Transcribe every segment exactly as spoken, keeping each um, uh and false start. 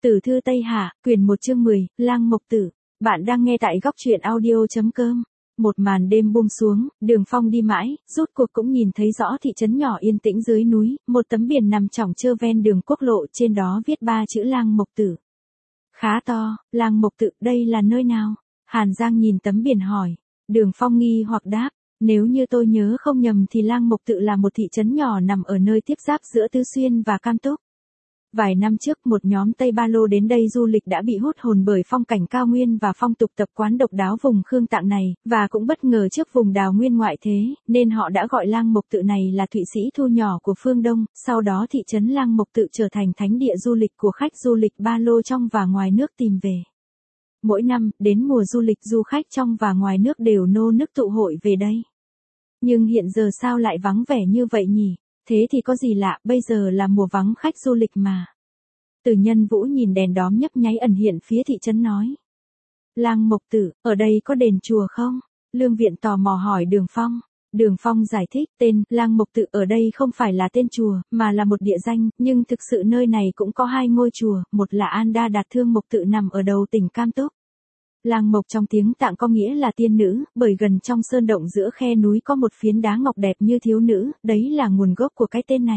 Tử thư Tây Hạ, quyển một chương mười, Lang Mộc Tử. Bạn đang nghe tại góc truyện audio.com. Một màn đêm buông xuống, Đường Phong đi mãi, rốt cuộc cũng nhìn thấy rõ thị trấn nhỏ yên tĩnh dưới núi, một tấm biển nằm chỏng trơ ven đường quốc lộ, trên đó viết ba chữ Lang Mộc Tử. Khá to, Lang Mộc Tử, đây là nơi nào? Hàn Giang nhìn tấm biển hỏi. Đường Phong nghi hoặc đáp, nếu như tôi nhớ không nhầm thì Lang Mộc Tự là một thị trấn nhỏ nằm ở nơi tiếp giáp giữa Tứ Xuyên và Cam Túc. Vài năm trước một nhóm Tây Ba Lô đến đây du lịch đã bị hút hồn bởi phong cảnh cao nguyên và phong tục tập quán độc đáo vùng Khương Tạng này, và cũng bất ngờ trước vùng đào nguyên ngoại thế, nên họ đã gọi Lang Mộc Tự này là Thụy Sĩ thu nhỏ của phương Đông, sau đó thị trấn Lang Mộc Tự trở thành thánh địa du lịch của khách du lịch Ba Lô trong và ngoài nước tìm về. Mỗi năm, đến mùa du lịch du khách trong và ngoài nước đều nô nức tụ hội về đây. Nhưng hiện giờ sao lại vắng vẻ như vậy nhỉ? Thế thì có gì lạ, bây giờ là mùa vắng khách du lịch mà. Từ Nhân Vũ nhìn đèn đóm nhấp nháy ẩn hiện phía thị trấn nói. Lang Mộc Tử, ở đây có đền chùa không? Lương Viện tò mò hỏi Đường Phong. Đường Phong giải thích, tên Lang Mộc Tự ở đây không phải là tên chùa, mà là một địa danh, nhưng thực sự nơi này cũng có hai ngôi chùa, một là An Đa Đạt Thương Mộc Tự nằm ở đầu tỉnh Cam Túc. Lang Mộc trong tiếng Tạng có nghĩa là tiên nữ, bởi gần trong sơn động giữa khe núi có một phiến đá ngọc đẹp như thiếu nữ, đấy là nguồn gốc của cái tên này.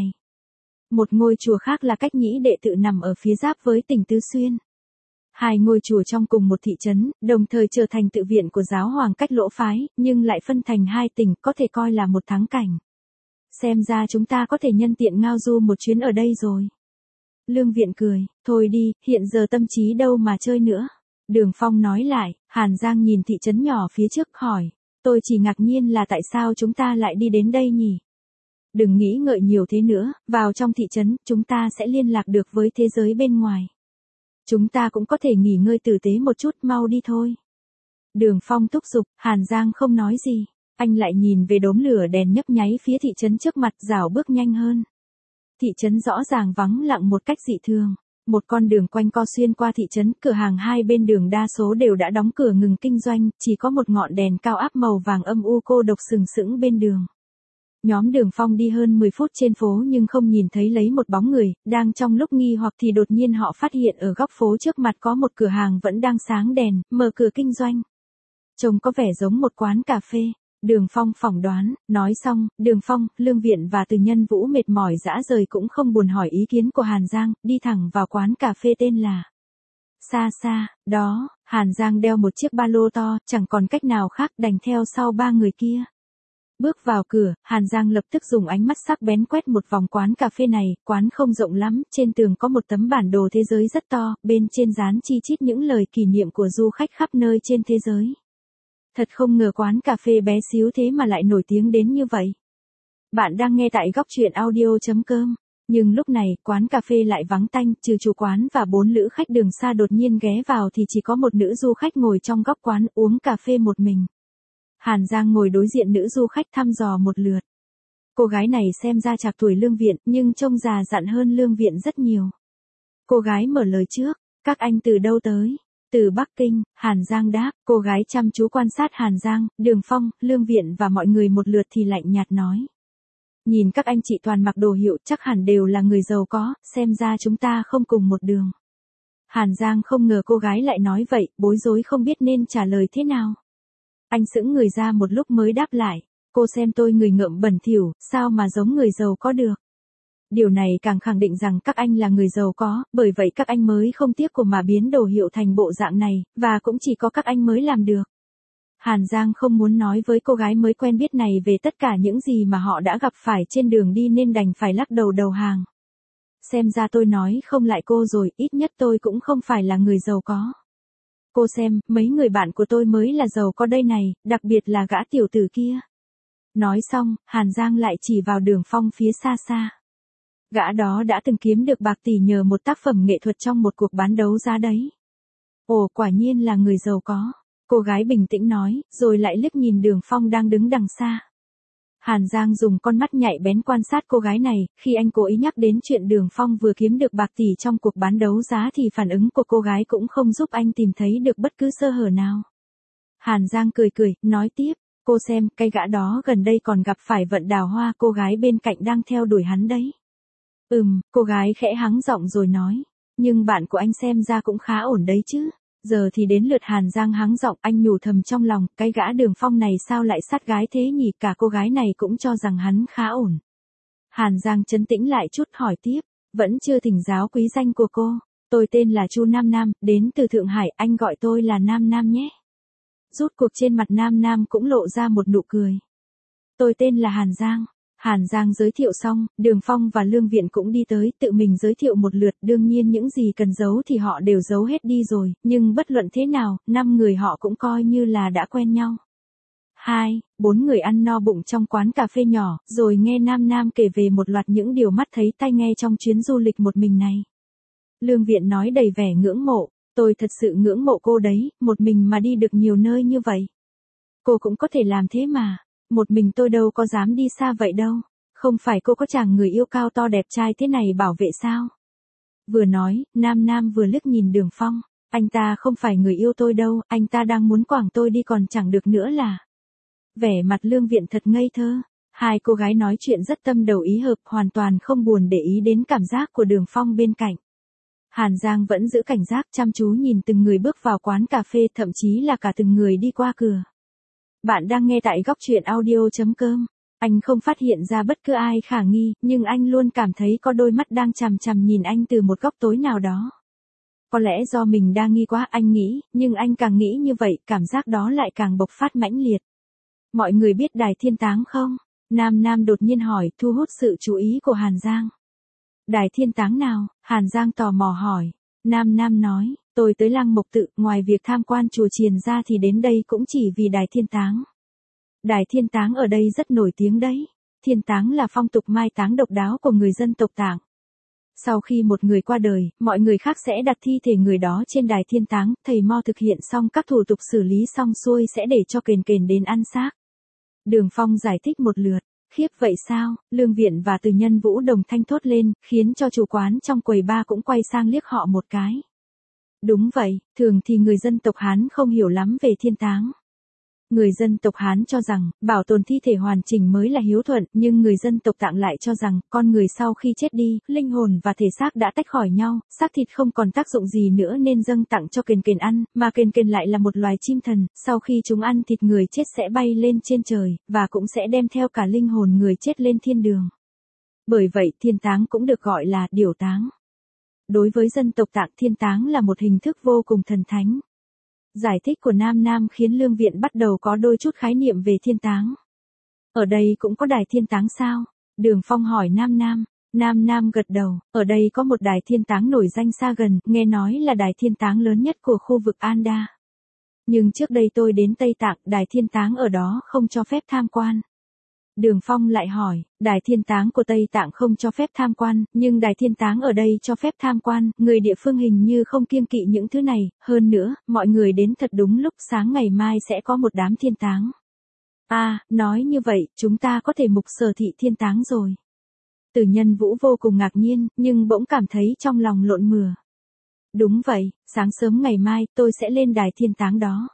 Một ngôi chùa khác là Cách Nhĩ Đệ Tự nằm ở phía giáp với tỉnh Tứ Xuyên. Hai ngôi chùa trong cùng một thị trấn, đồng thời trở thành tự viện của giáo hoàng Cách Lỗ phái, nhưng lại phân thành hai tỉnh, có thể coi là một thắng cảnh. Xem ra chúng ta có thể nhân tiện ngao du một chuyến ở đây rồi. Lương Viện cười, thôi đi, hiện giờ tâm trí đâu mà chơi nữa. Đường Phong nói lại, Hàn Giang nhìn thị trấn nhỏ phía trước hỏi, tôi chỉ ngạc nhiên là tại sao chúng ta lại đi đến đây nhỉ? Đừng nghĩ ngợi nhiều thế nữa, vào trong thị trấn, chúng ta sẽ liên lạc được với thế giới bên ngoài. Chúng ta cũng có thể nghỉ ngơi tử tế một chút, mau đi thôi. Đường Phong thúc giục, Hàn Giang không nói gì, anh lại nhìn về đốm lửa đèn nhấp nháy phía thị trấn trước mặt, rảo bước nhanh hơn. Thị trấn rõ ràng vắng lặng một cách dị thường. Một con đường quanh co xuyên qua thị trấn, cửa hàng hai bên đường đa số đều đã đóng cửa ngừng kinh doanh, chỉ có một ngọn đèn cao áp màu vàng âm u cô độc sừng sững bên đường. Nhóm Đường Phong đi hơn mười phút trên phố nhưng không nhìn thấy lấy một bóng người, đang trong lúc nghi hoặc thì đột nhiên họ phát hiện ở góc phố trước mặt có một cửa hàng vẫn đang sáng đèn, mở cửa kinh doanh. Trông có vẻ giống một quán cà phê. Đường Phong phỏng đoán, nói xong, Đường Phong, Lương Viện và Từ Nhân Vũ mệt mỏi dã rời cũng không buồn hỏi ý kiến của Hàn Giang, đi thẳng vào quán cà phê tên là Xa Xa, đó, Hàn Giang đeo một chiếc ba lô to, chẳng còn cách nào khác đành theo sau ba người kia. Bước vào cửa, Hàn Giang lập tức dùng ánh mắt sắc bén quét một vòng quán cà phê này, quán không rộng lắm, trên tường có một tấm bản đồ thế giới rất to, bên trên dán chi chít những lời kỷ niệm của du khách khắp nơi trên thế giới. Thật không ngờ quán cà phê bé xíu thế mà lại nổi tiếng đến như vậy. Bạn đang nghe tại góc truyện audio.com. Nhưng lúc này, quán cà phê lại vắng tanh, trừ chủ quán và bốn lữ khách đường xa đột nhiên ghé vào thì chỉ có một nữ du khách ngồi trong góc quán uống cà phê một mình. Hàn Giang ngồi đối diện nữ du khách thăm dò một lượt. Cô gái này xem ra trạc tuổi Lương Viện nhưng trông già dặn hơn Lương Viện rất nhiều. Cô gái mở lời trước, các anh từ đâu tới? Từ Bắc Kinh, Hàn Giang đáp, cô gái chăm chú quan sát Hàn Giang, Đường Phong, Lương Viện và mọi người một lượt thì lạnh nhạt nói. Nhìn các anh chị toàn mặc đồ hiệu chắc hẳn đều là người giàu có, xem ra chúng ta không cùng một đường. Hàn Giang không ngờ cô gái lại nói vậy, bối rối không biết nên trả lời thế nào. Anh sững người ra một lúc mới đáp lại, cô xem tôi người ngợm bẩn thỉu, sao mà giống người giàu có được. Điều này càng khẳng định rằng các anh là người giàu có, bởi vậy các anh mới không tiếc của mà biến đồ hiệu thành bộ dạng này, và cũng chỉ có các anh mới làm được. Hàn Giang không muốn nói với cô gái mới quen biết này về tất cả những gì mà họ đã gặp phải trên đường đi nên đành phải lắc đầu đầu hàng. Xem ra tôi nói không lại cô rồi, ít nhất tôi cũng không phải là người giàu có. Cô xem, mấy người bạn của tôi mới là giàu có đây này, đặc biệt là gã tiểu tử kia. Nói xong, Hàn Giang lại chỉ vào Đường Phong phía xa xa. Gã đó đã từng kiếm được bạc tỷ nhờ một tác phẩm nghệ thuật trong một cuộc bán đấu giá đấy. Ồ, quả nhiên là người giàu có. Cô gái bình tĩnh nói, rồi lại liếc nhìn Đường Phong đang đứng đằng xa. Hàn Giang dùng con mắt nhạy bén quan sát cô gái này, khi anh cố ý nhắc đến chuyện Đường Phong vừa kiếm được bạc tỷ trong cuộc bán đấu giá thì phản ứng của cô gái cũng không giúp anh tìm thấy được bất cứ sơ hở nào. Hàn Giang cười cười, nói tiếp, cô xem, cái gã đó gần đây còn gặp phải Vận Đào Hoa, cô gái bên cạnh đang theo đuổi hắn đấy. Ừm, cô gái khẽ hắng giọng rồi nói. Nhưng bạn của anh xem ra cũng khá ổn đấy chứ. Giờ thì đến lượt Hàn Giang hắng giọng, anh nhủ thầm trong lòng, cái gã Đường Phong này sao lại sát gái thế nhỉ, cả cô gái này cũng cho rằng hắn khá ổn. Hàn Giang trấn tĩnh lại chút hỏi tiếp, vẫn chưa thỉnh giáo quý danh của cô. Tôi tên là Chu Nam Nam, đến từ Thượng Hải, anh gọi tôi là Nam Nam nhé. Rút cuộc trên mặt Nam Nam cũng lộ ra một nụ cười. Tôi tên là Hàn Giang. Hàn Giang giới thiệu xong, Đường Phong và Lương Viện cũng đi tới, tự mình giới thiệu một lượt, đương nhiên những gì cần giấu thì họ đều giấu hết đi rồi, nhưng bất luận thế nào, năm người họ cũng coi như là đã quen nhau. Hai, bốn người ăn no bụng trong quán cà phê nhỏ, rồi nghe Nam Nam kể về một loạt những điều mắt thấy tai nghe trong chuyến du lịch một mình này. Lương Viện nói đầy vẻ ngưỡng mộ, tôi thật sự ngưỡng mộ cô đấy, một mình mà đi được nhiều nơi như vậy. Cô cũng có thể làm thế mà. Một mình tôi đâu có dám đi xa vậy đâu. Không phải cô có chàng người yêu cao to đẹp trai thế này bảo vệ sao? Vừa nói, Nam Nam vừa liếc nhìn Đường Phong. Anh ta không phải người yêu tôi đâu, anh ta đang muốn quảng tôi đi còn chẳng được nữa là. Vẻ mặt Lương Viện thật ngây thơ. Hai cô gái nói chuyện rất tâm đầu ý hợp, hoàn toàn không buồn để ý đến cảm giác của Đường Phong bên cạnh. Hàn Giang vẫn giữ cảnh giác chăm chú nhìn từng người bước vào quán cà phê, thậm chí là cả từng người đi qua cửa. Bạn đang nghe tại góc truyện audio.com. Anh không phát hiện ra bất cứ ai khả nghi, nhưng anh luôn cảm thấy có đôi mắt đang chằm chằm nhìn anh từ một góc tối nào đó. Có lẽ do mình đa nghi quá anh nghĩ, nhưng anh càng nghĩ như vậy, cảm giác đó lại càng bộc phát mãnh liệt. Mọi người biết Đài Thiên Táng không? Nam Nam đột nhiên hỏi, thu hút sự chú ý của Hàn Giang. Đài Thiên Táng nào? Hàn Giang tò mò hỏi. Nam Nam nói, tôi tới Lăng Mộc Tự, ngoài việc tham quan chùa chiền ra thì đến đây cũng chỉ vì Đài Thiên Táng. Đài Thiên Táng ở đây rất nổi tiếng đấy. Thiên táng là phong tục mai táng độc đáo của người dân tộc Tạng. Sau khi một người qua đời, mọi người khác sẽ đặt thi thể người đó trên đài thiên táng, thầy mo thực hiện xong các thủ tục xử lý xong xuôi sẽ để cho kền kền đến ăn xác. Đường Phong giải thích một lượt. Khiếp vậy sao? Lương Viện và Từ Nhân Vũ đồng thanh thốt lên, khiến cho chủ quán trong quầy bar cũng quay sang liếc họ một cái. Đúng vậy, thường thì người dân tộc Hán không hiểu lắm về thiên táng. Người dân tộc Hán cho rằng, bảo tồn thi thể hoàn chỉnh mới là hiếu thuận, nhưng người dân tộc Tạng lại cho rằng, con người sau khi chết đi, linh hồn và thể xác đã tách khỏi nhau, xác thịt không còn tác dụng gì nữa nên dâng tặng cho kền kền ăn, mà kền kền lại là một loài chim thần, sau khi chúng ăn thịt người chết sẽ bay lên trên trời, và cũng sẽ đem theo cả linh hồn người chết lên thiên đường. Bởi vậy thiên táng cũng được gọi là điểu táng. Đối với dân tộc Tạng, thiên táng là một hình thức vô cùng thần thánh. Giải thích của Nam Nam khiến Lương Viện bắt đầu có đôi chút khái niệm về thiên táng. Ở đây cũng có đài thiên táng sao? Đường Phong hỏi Nam Nam. Nam Nam gật đầu, ở đây có một đài thiên táng nổi danh xa gần, nghe nói là đài thiên táng lớn nhất của khu vực Anda. Nhưng trước đây tôi đến Tây Tạng, đài thiên táng ở đó không cho phép tham quan. Đường Phong lại hỏi, đài thiên táng của Tây Tạng không cho phép tham quan, nhưng đài thiên táng ở đây cho phép tham quan, người địa phương hình như không kiêng kỵ những thứ này, hơn nữa, mọi người đến thật đúng lúc, sáng ngày mai sẽ có một đám thiên táng. À, nói như vậy, chúng ta có thể mục sở thị thiên táng rồi. Từ Nhân Vũ vô cùng ngạc nhiên, nhưng bỗng cảm thấy trong lòng lộn mửa. Đúng vậy, sáng sớm ngày mai, tôi sẽ lên đài thiên táng đó.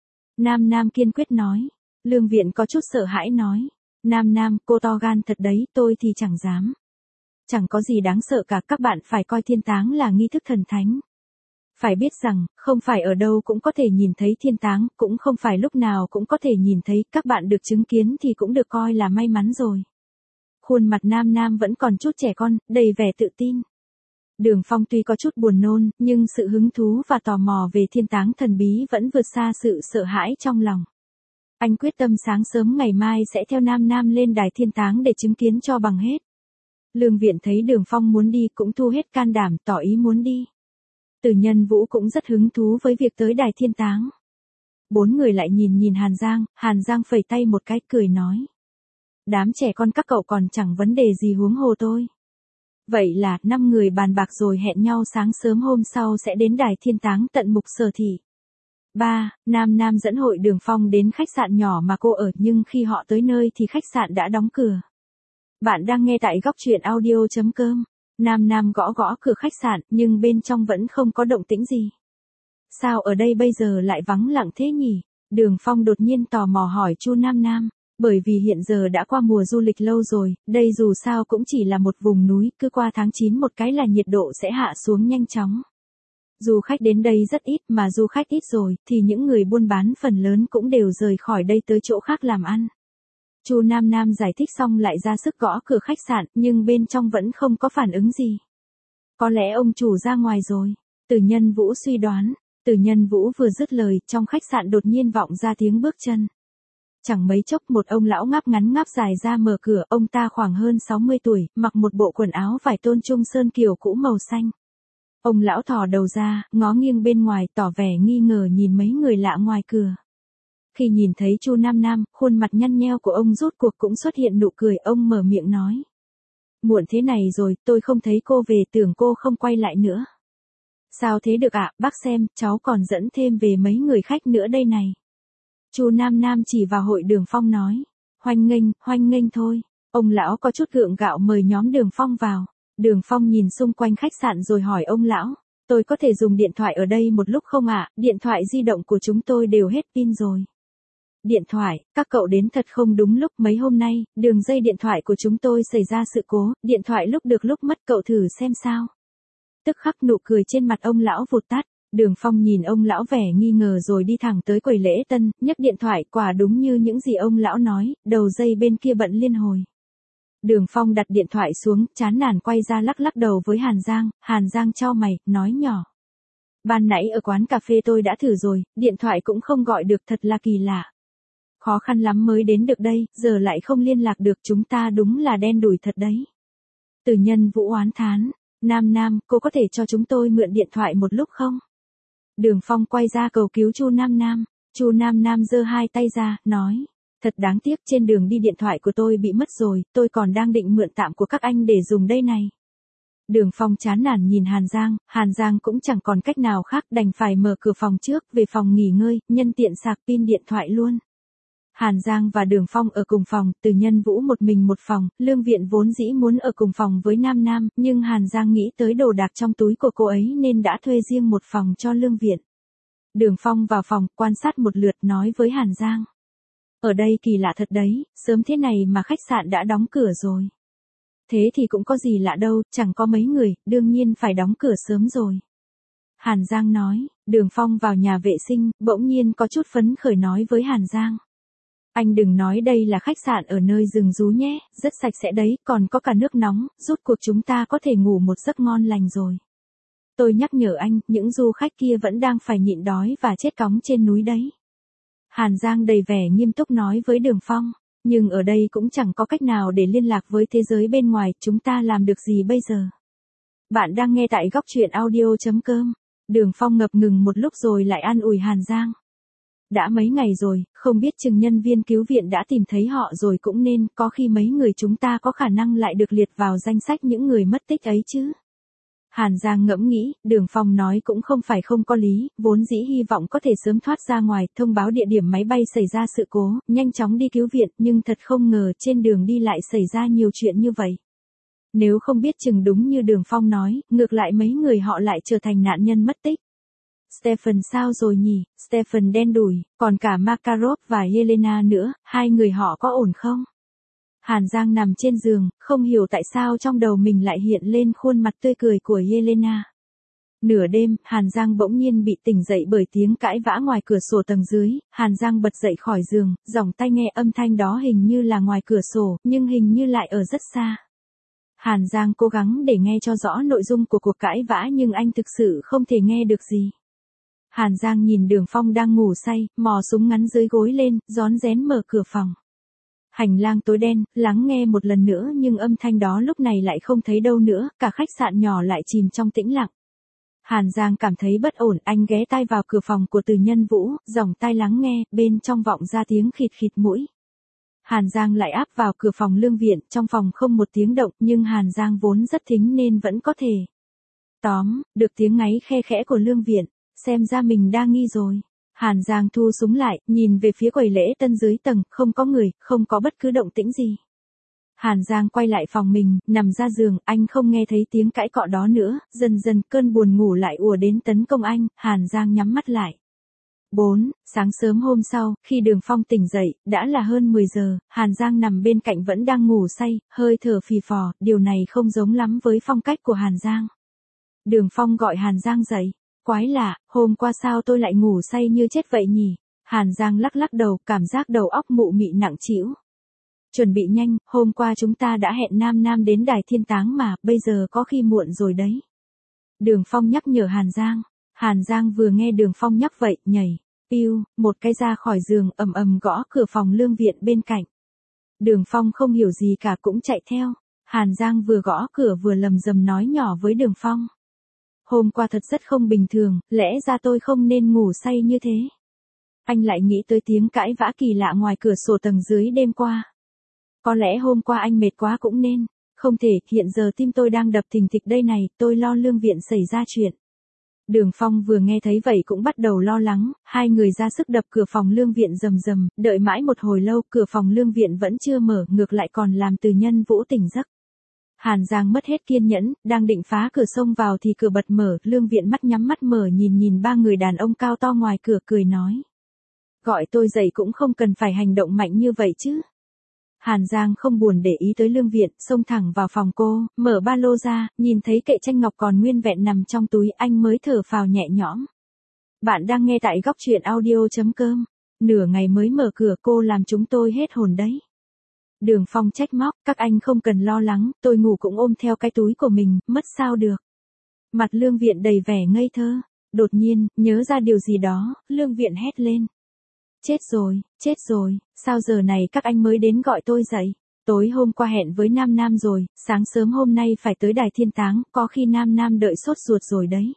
Nam Nam kiên quyết nói. Lương Viện có chút sợ hãi nói. Nam Nam, cô to gan thật đấy, tôi thì chẳng dám. Chẳng có gì đáng sợ cả, các bạn phải coi thiên táng là nghi thức thần thánh. Phải biết rằng, không phải ở đâu cũng có thể nhìn thấy thiên táng, cũng không phải lúc nào cũng có thể nhìn thấy, các bạn được chứng kiến thì cũng được coi là may mắn rồi. Khuôn mặt Nam Nam vẫn còn chút trẻ con, đầy vẻ tự tin. Đường Phong tuy có chút buồn nôn, nhưng sự hứng thú và tò mò về thiên táng thần bí vẫn vượt xa sự sợ hãi trong lòng. Anh quyết tâm sáng sớm ngày mai sẽ theo Nam Nam lên đài thiên táng để chứng kiến cho bằng hết. Lương Viện thấy Đường Phong muốn đi cũng thu hết can đảm tỏ ý muốn đi. Từ Nhân Vũ cũng rất hứng thú với việc tới đài thiên táng. Bốn người lại nhìn nhìn Hàn Giang, Hàn Giang phẩy tay một cái cười nói. Đám trẻ con các cậu còn chẳng vấn đề gì huống hồ tôi. Vậy là, năm người bàn bạc rồi hẹn nhau sáng sớm hôm sau sẽ đến đài thiên táng tận mục sở thị. ba. Nam Nam dẫn hội Đường Phong đến khách sạn nhỏ mà cô ở, nhưng khi họ tới nơi thì khách sạn đã đóng cửa. Bạn đang nghe tại góc truyện audio.com. Nam Nam gõ gõ cửa khách sạn, nhưng bên trong vẫn không có động tĩnh gì. Sao ở đây bây giờ lại vắng lặng thế nhỉ? Đường Phong đột nhiên tò mò hỏi Chu Nam Nam. Bởi vì hiện giờ đã qua mùa du lịch lâu rồi, đây dù sao cũng chỉ là một vùng núi, cứ qua tháng chín một cái là nhiệt độ sẽ hạ xuống nhanh chóng. Du khách đến đây rất ít, mà du khách ít rồi, thì những người buôn bán phần lớn cũng đều rời khỏi đây tới chỗ khác làm ăn. Chu Nam Nam giải thích xong lại ra sức gõ cửa khách sạn, nhưng bên trong vẫn không có phản ứng gì. Có lẽ ông chủ ra ngoài rồi. Từ Nhân Vũ suy đoán. Từ Nhân Vũ vừa dứt lời, trong khách sạn đột nhiên vọng ra tiếng bước chân. Chẳng mấy chốc một ông lão ngáp ngắn ngáp dài ra mở cửa, ông ta khoảng hơn sáu mươi tuổi, mặc một bộ quần áo vải tôn trung sơn kiểu cũ màu xanh. Ông lão thò đầu ra, ngó nghiêng bên ngoài, tỏ vẻ nghi ngờ nhìn mấy người lạ ngoài cửa. Khi nhìn thấy Chu Nam Nam, khuôn mặt nhăn nheo của ông rốt cuộc cũng xuất hiện nụ cười, ông mở miệng nói. Muộn thế này rồi, tôi không thấy cô về, tưởng cô không quay lại nữa. Sao thế được ạ, bác xem, cháu còn dẫn thêm về mấy người khách nữa đây này. Chu Nam Nam chỉ vào hội Đường Phong nói. Hoan nghênh, hoan nghênh thôi. Ông lão có chút gượng gạo mời nhóm Đường Phong vào. Đường Phong nhìn xung quanh khách sạn rồi hỏi ông lão. Tôi có thể dùng điện thoại ở đây một lúc không ạ? Điện thoại di động của chúng tôi đều hết pin rồi. Điện thoại, các cậu đến thật không đúng lúc, mấy hôm nay, đường dây điện thoại của chúng tôi xảy ra sự cố, điện thoại lúc được lúc mất, cậu thử xem sao. Tức khắc nụ cười trên mặt ông lão vụt tắt. Đường Phong nhìn ông lão vẻ nghi ngờ rồi đi thẳng tới quầy lễ tân, nhấc điện thoại, quả đúng như những gì ông lão nói, đầu dây bên kia bận liên hồi. Đường Phong đặt điện thoại xuống, chán nản quay ra lắc lắc đầu với Hàn Giang, Hàn Giang chau mày, nói nhỏ. Ban nãy ở quán cà phê tôi đã thử rồi, điện thoại cũng không gọi được, thật là kỳ lạ. Khó khăn lắm mới đến được đây, giờ lại không liên lạc được, chúng ta đúng là đen đủi thật đấy. Từ Nhân Vũ oán thán, Nam Nam, cô có thể cho chúng tôi mượn điện thoại một lúc không? Đường Phong quay ra cầu cứu Chu Nam Nam, Chu Nam Nam giơ hai tay ra, nói. Thật đáng tiếc, trên đường đi điện thoại của tôi bị mất rồi, tôi còn đang định mượn tạm của các anh để dùng đây này. Đường Phong chán nản nhìn Hàn Giang, Hàn Giang cũng chẳng còn cách nào khác, đành phải mở cửa phòng trước, về phòng nghỉ ngơi, nhân tiện sạc pin điện thoại luôn. Hàn Giang và Đường Phong ở cùng phòng, Từ Nhân Vũ một mình một phòng, Lương Viện vốn dĩ muốn ở cùng phòng với Nam Nam, nhưng Hàn Giang nghĩ tới đồ đạc trong túi của cô ấy nên đã thuê riêng một phòng cho Lương Viện. Đường Phong vào phòng, quan sát một lượt, nói với Hàn Giang. Ở đây kỳ lạ thật đấy, sớm thế này mà khách sạn đã đóng cửa rồi. Thế thì cũng có gì lạ đâu, chẳng có mấy người, đương nhiên phải đóng cửa sớm rồi. Hàn Giang nói, Đường Phong vào nhà vệ sinh, bỗng nhiên có chút phấn khởi nói với Hàn Giang. Anh đừng nói đây là khách sạn ở nơi rừng rú nhé, rất sạch sẽ đấy, còn có cả nước nóng, rút cuộc chúng ta có thể ngủ một giấc ngon lành rồi. Tôi nhắc nhở anh, những du khách kia vẫn đang phải nhịn đói và chết cóng trên núi đấy. Hàn Giang đầy vẻ nghiêm túc nói với Đường Phong, nhưng ở đây cũng chẳng có cách nào để liên lạc với thế giới bên ngoài, chúng ta làm được gì bây giờ? Bạn đang nghe tại góc truyện audio chấm com. Đường Phong ngập ngừng một lúc rồi lại an ủi Hàn Giang. Đã mấy ngày rồi, không biết chừng nhân viên cứu viện đã tìm thấy họ rồi cũng nên, có khi mấy người chúng ta có khả năng lại được liệt vào danh sách những người mất tích ấy chứ. Hàn Giang ngẫm nghĩ, Đường Phong nói cũng không phải không có lý, vốn dĩ hy vọng có thể sớm thoát ra ngoài, thông báo địa điểm máy bay xảy ra sự cố, nhanh chóng đi cứu viện, nhưng thật không ngờ trên đường đi lại xảy ra nhiều chuyện như vậy. Nếu không biết chừng đúng như Đường Phong nói, ngược lại mấy người họ lại trở thành nạn nhân mất tích. Stephen sao rồi nhỉ, Stephen đen đủi, còn cả Makarov và Helena nữa, hai người họ có ổn không? Hàn Giang nằm trên giường, không hiểu tại sao trong đầu mình lại hiện lên khuôn mặt tươi cười của Helena. Nửa đêm, Hàn Giang bỗng nhiên bị tỉnh dậy bởi tiếng cãi vã ngoài cửa sổ tầng dưới, Hàn Giang bật dậy khỏi giường, giỏng tai nghe âm thanh đó hình như là ngoài cửa sổ, nhưng hình như lại ở rất xa. Hàn Giang cố gắng để nghe cho rõ nội dung của cuộc cãi vã nhưng anh thực sự không thể nghe được gì. Hàn Giang nhìn Đường Phong đang ngủ say, mò súng ngắn dưới gối lên, rón rén mở cửa phòng. Hành lang tối đen, lắng nghe một lần nữa nhưng âm thanh đó lúc này lại không thấy đâu nữa, cả khách sạn nhỏ lại chìm trong tĩnh lặng. Hàn Giang cảm thấy bất ổn, anh ghé tai vào cửa phòng của Từ Nhân Vũ, giỏng tai lắng nghe, bên trong vọng ra tiếng khịt khịt mũi. Hàn Giang lại áp vào cửa phòng Lương Viện, trong phòng không một tiếng động, nhưng Hàn Giang vốn rất thính nên vẫn có thể tóm được tiếng ngáy khe khẽ của Lương Viện, xem ra mình đa nghi rồi. Hàn Giang thu súng lại, nhìn về phía quầy lễ tân dưới tầng, không có người, không có bất cứ động tĩnh gì. Hàn Giang quay lại phòng mình, nằm ra giường, anh không nghe thấy tiếng cãi cọ đó nữa, dần dần cơn buồn ngủ lại ùa đến tấn công anh, Hàn Giang nhắm mắt lại. bốn. Sáng sớm hôm sau, khi Đường Phong tỉnh dậy, đã là hơn mười giờ, Hàn Giang nằm bên cạnh vẫn đang ngủ say, hơi thở phì phò, điều này không giống lắm với phong cách của Hàn Giang. Đường Phong gọi Hàn Giang dậy. Quái lạ, hôm qua sao tôi lại ngủ say như chết vậy nhỉ? Hàn Giang lắc lắc đầu, cảm giác đầu óc mụ mị nặng trĩu. Chuẩn bị nhanh, hôm qua chúng ta đã hẹn Nam Nam đến Đài Thiên Táng mà, bây giờ có khi muộn rồi đấy. Đường Phong nhắc nhở Hàn Giang. Hàn Giang vừa nghe Đường Phong nhắc vậy, nhảy, piu, một cái ra khỏi giường, ầm ầm gõ cửa phòng lương viện bên cạnh. Đường Phong không hiểu gì cả cũng chạy theo. Hàn Giang vừa gõ cửa vừa lầm rầm nói nhỏ với Đường Phong. Hôm qua thật rất không bình thường, lẽ ra tôi không nên ngủ say như thế. Anh lại nghĩ tới tiếng cãi vã kỳ lạ ngoài cửa sổ tầng dưới đêm qua. Có lẽ hôm qua anh mệt quá cũng nên. Không thể, hiện giờ tim tôi đang đập thình thịch đây này, tôi lo lương viện xảy ra chuyện. Đường Phong vừa nghe thấy vậy cũng bắt đầu lo lắng, hai người ra sức đập cửa phòng lương viện rầm rầm, đợi mãi một hồi lâu, cửa phòng lương viện vẫn chưa mở, ngược lại còn làm Từ Nhân Vũ tỉnh giấc. Hàn Giang mất hết kiên nhẫn, đang định phá cửa xông vào thì cửa bật mở, lương viện mắt nhắm mắt mở nhìn nhìn ba người đàn ông cao to ngoài cửa cười nói. Gọi tôi dậy cũng không cần phải hành động mạnh như vậy chứ. Hàn Giang không buồn để ý tới lương viện, xông thẳng vào phòng cô, mở ba lô ra, nhìn thấy kệ tranh ngọc còn nguyên vẹn nằm trong túi, anh mới thở phào nhẹ nhõm. Bạn đang nghe tại góc truyện audio.com. Nửa ngày mới mở cửa cô làm chúng tôi hết hồn đấy. Đường Phong trách móc, các anh không cần lo lắng, tôi ngủ cũng ôm theo cái túi của mình, mất sao được. Mặt lương viện đầy vẻ ngây thơ, đột nhiên, nhớ ra điều gì đó, lương viện hét lên. Chết rồi, chết rồi, sao giờ này các anh mới đến gọi tôi dậy? Tối hôm qua hẹn với Nam Nam rồi, sáng sớm hôm nay phải tới Đài Thiên Táng, có khi Nam Nam đợi sốt ruột rồi đấy.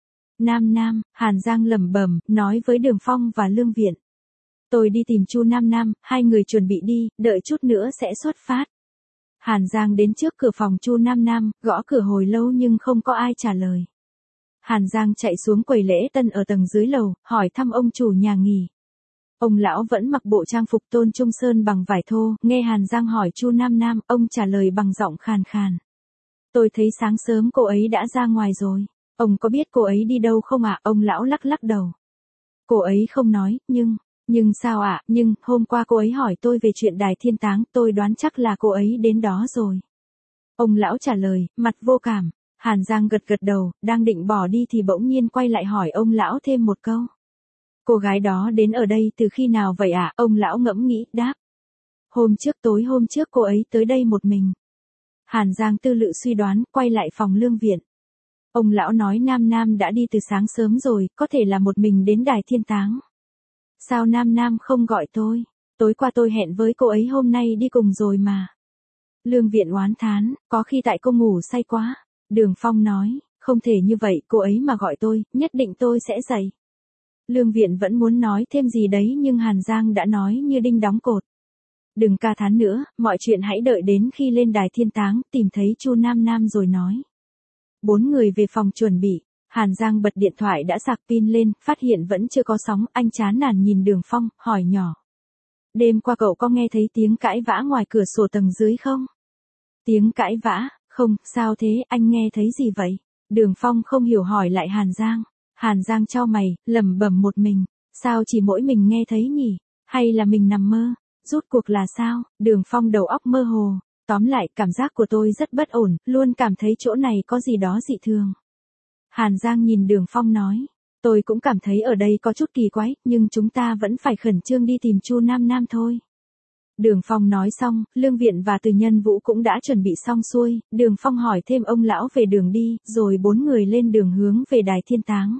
Nam Nam, Hàn Giang lẩm bẩm, nói với Đường Phong và Lương Viện. Tôi đi tìm Chu Nam Nam, hai người chuẩn bị đi, đợi chút nữa sẽ xuất phát. Hàn Giang đến trước cửa phòng Chu Nam Nam, gõ cửa hồi lâu nhưng không có ai trả lời. Hàn Giang chạy xuống quầy lễ tân ở tầng dưới lầu, hỏi thăm ông chủ nhà nghỉ. Ông lão vẫn mặc bộ trang phục tôn trung sơn bằng vải thô, nghe Hàn Giang hỏi Chu Nam Nam, ông trả lời bằng giọng khàn khàn. Tôi thấy sáng sớm cô ấy đã ra ngoài rồi. Ông có biết cô ấy đi đâu không ạ? Ông lão lắc lắc đầu. Cô ấy không nói, nhưng, nhưng sao ạ? Nhưng, hôm qua cô ấy hỏi tôi về chuyện Đài Thiên Táng, tôi đoán chắc là cô ấy đến đó rồi. Ông lão trả lời, mặt vô cảm. Hàn Giang gật gật đầu, đang định bỏ đi thì bỗng nhiên quay lại hỏi ông lão thêm một câu. Cô gái đó đến ở đây từ khi nào vậy ạ? Ông lão ngẫm nghĩ, đáp. Hôm trước tối hôm trước cô ấy tới đây một mình. Hàn Giang tư lự suy đoán, quay lại phòng lương viện. Ông lão nói Nam Nam đã đi từ sáng sớm rồi, có thể là một mình đến Đài Thiên Táng. Sao Nam Nam không gọi tôi? Tối qua tôi hẹn với cô ấy hôm nay đi cùng rồi mà. Lương viện oán thán, có khi tại cô ngủ say quá. Đường Phong nói, không thể như vậy, cô ấy mà gọi tôi, nhất định tôi sẽ dậy. Lương viện vẫn muốn nói thêm gì đấy nhưng Hàn Giang đã nói như đinh đóng cột. Đừng ca thán nữa, mọi chuyện hãy đợi đến khi lên Đài Thiên Táng, tìm thấy Chu Nam Nam rồi nói. Bốn người về phòng chuẩn bị, Hàn Giang bật điện thoại đã sạc pin lên, phát hiện vẫn chưa có sóng, anh chán nản nhìn Đường Phong, hỏi nhỏ. Đêm qua cậu có nghe thấy tiếng cãi vã ngoài cửa sổ tầng dưới không? Tiếng cãi vã, không, sao thế, anh nghe thấy gì vậy? Đường Phong không hiểu hỏi lại Hàn Giang. Hàn Giang chau mày, lẩm bẩm một mình, sao chỉ mỗi mình nghe thấy nhỉ? Hay là mình nằm mơ? Rốt cuộc là sao? Đường Phong đầu óc mơ hồ. Tóm lại, cảm giác của tôi rất bất ổn, luôn cảm thấy chỗ này có gì đó dị thường. Hàn Giang nhìn Đường Phong nói, tôi cũng cảm thấy ở đây có chút kỳ quái, nhưng chúng ta vẫn phải khẩn trương đi tìm Chu Nam Nam thôi. Đường Phong nói xong, Lương Viện và Từ Nhân Vũ cũng đã chuẩn bị xong xuôi, Đường Phong hỏi thêm ông lão về đường đi, rồi bốn người lên đường hướng về Đài Thiên Táng.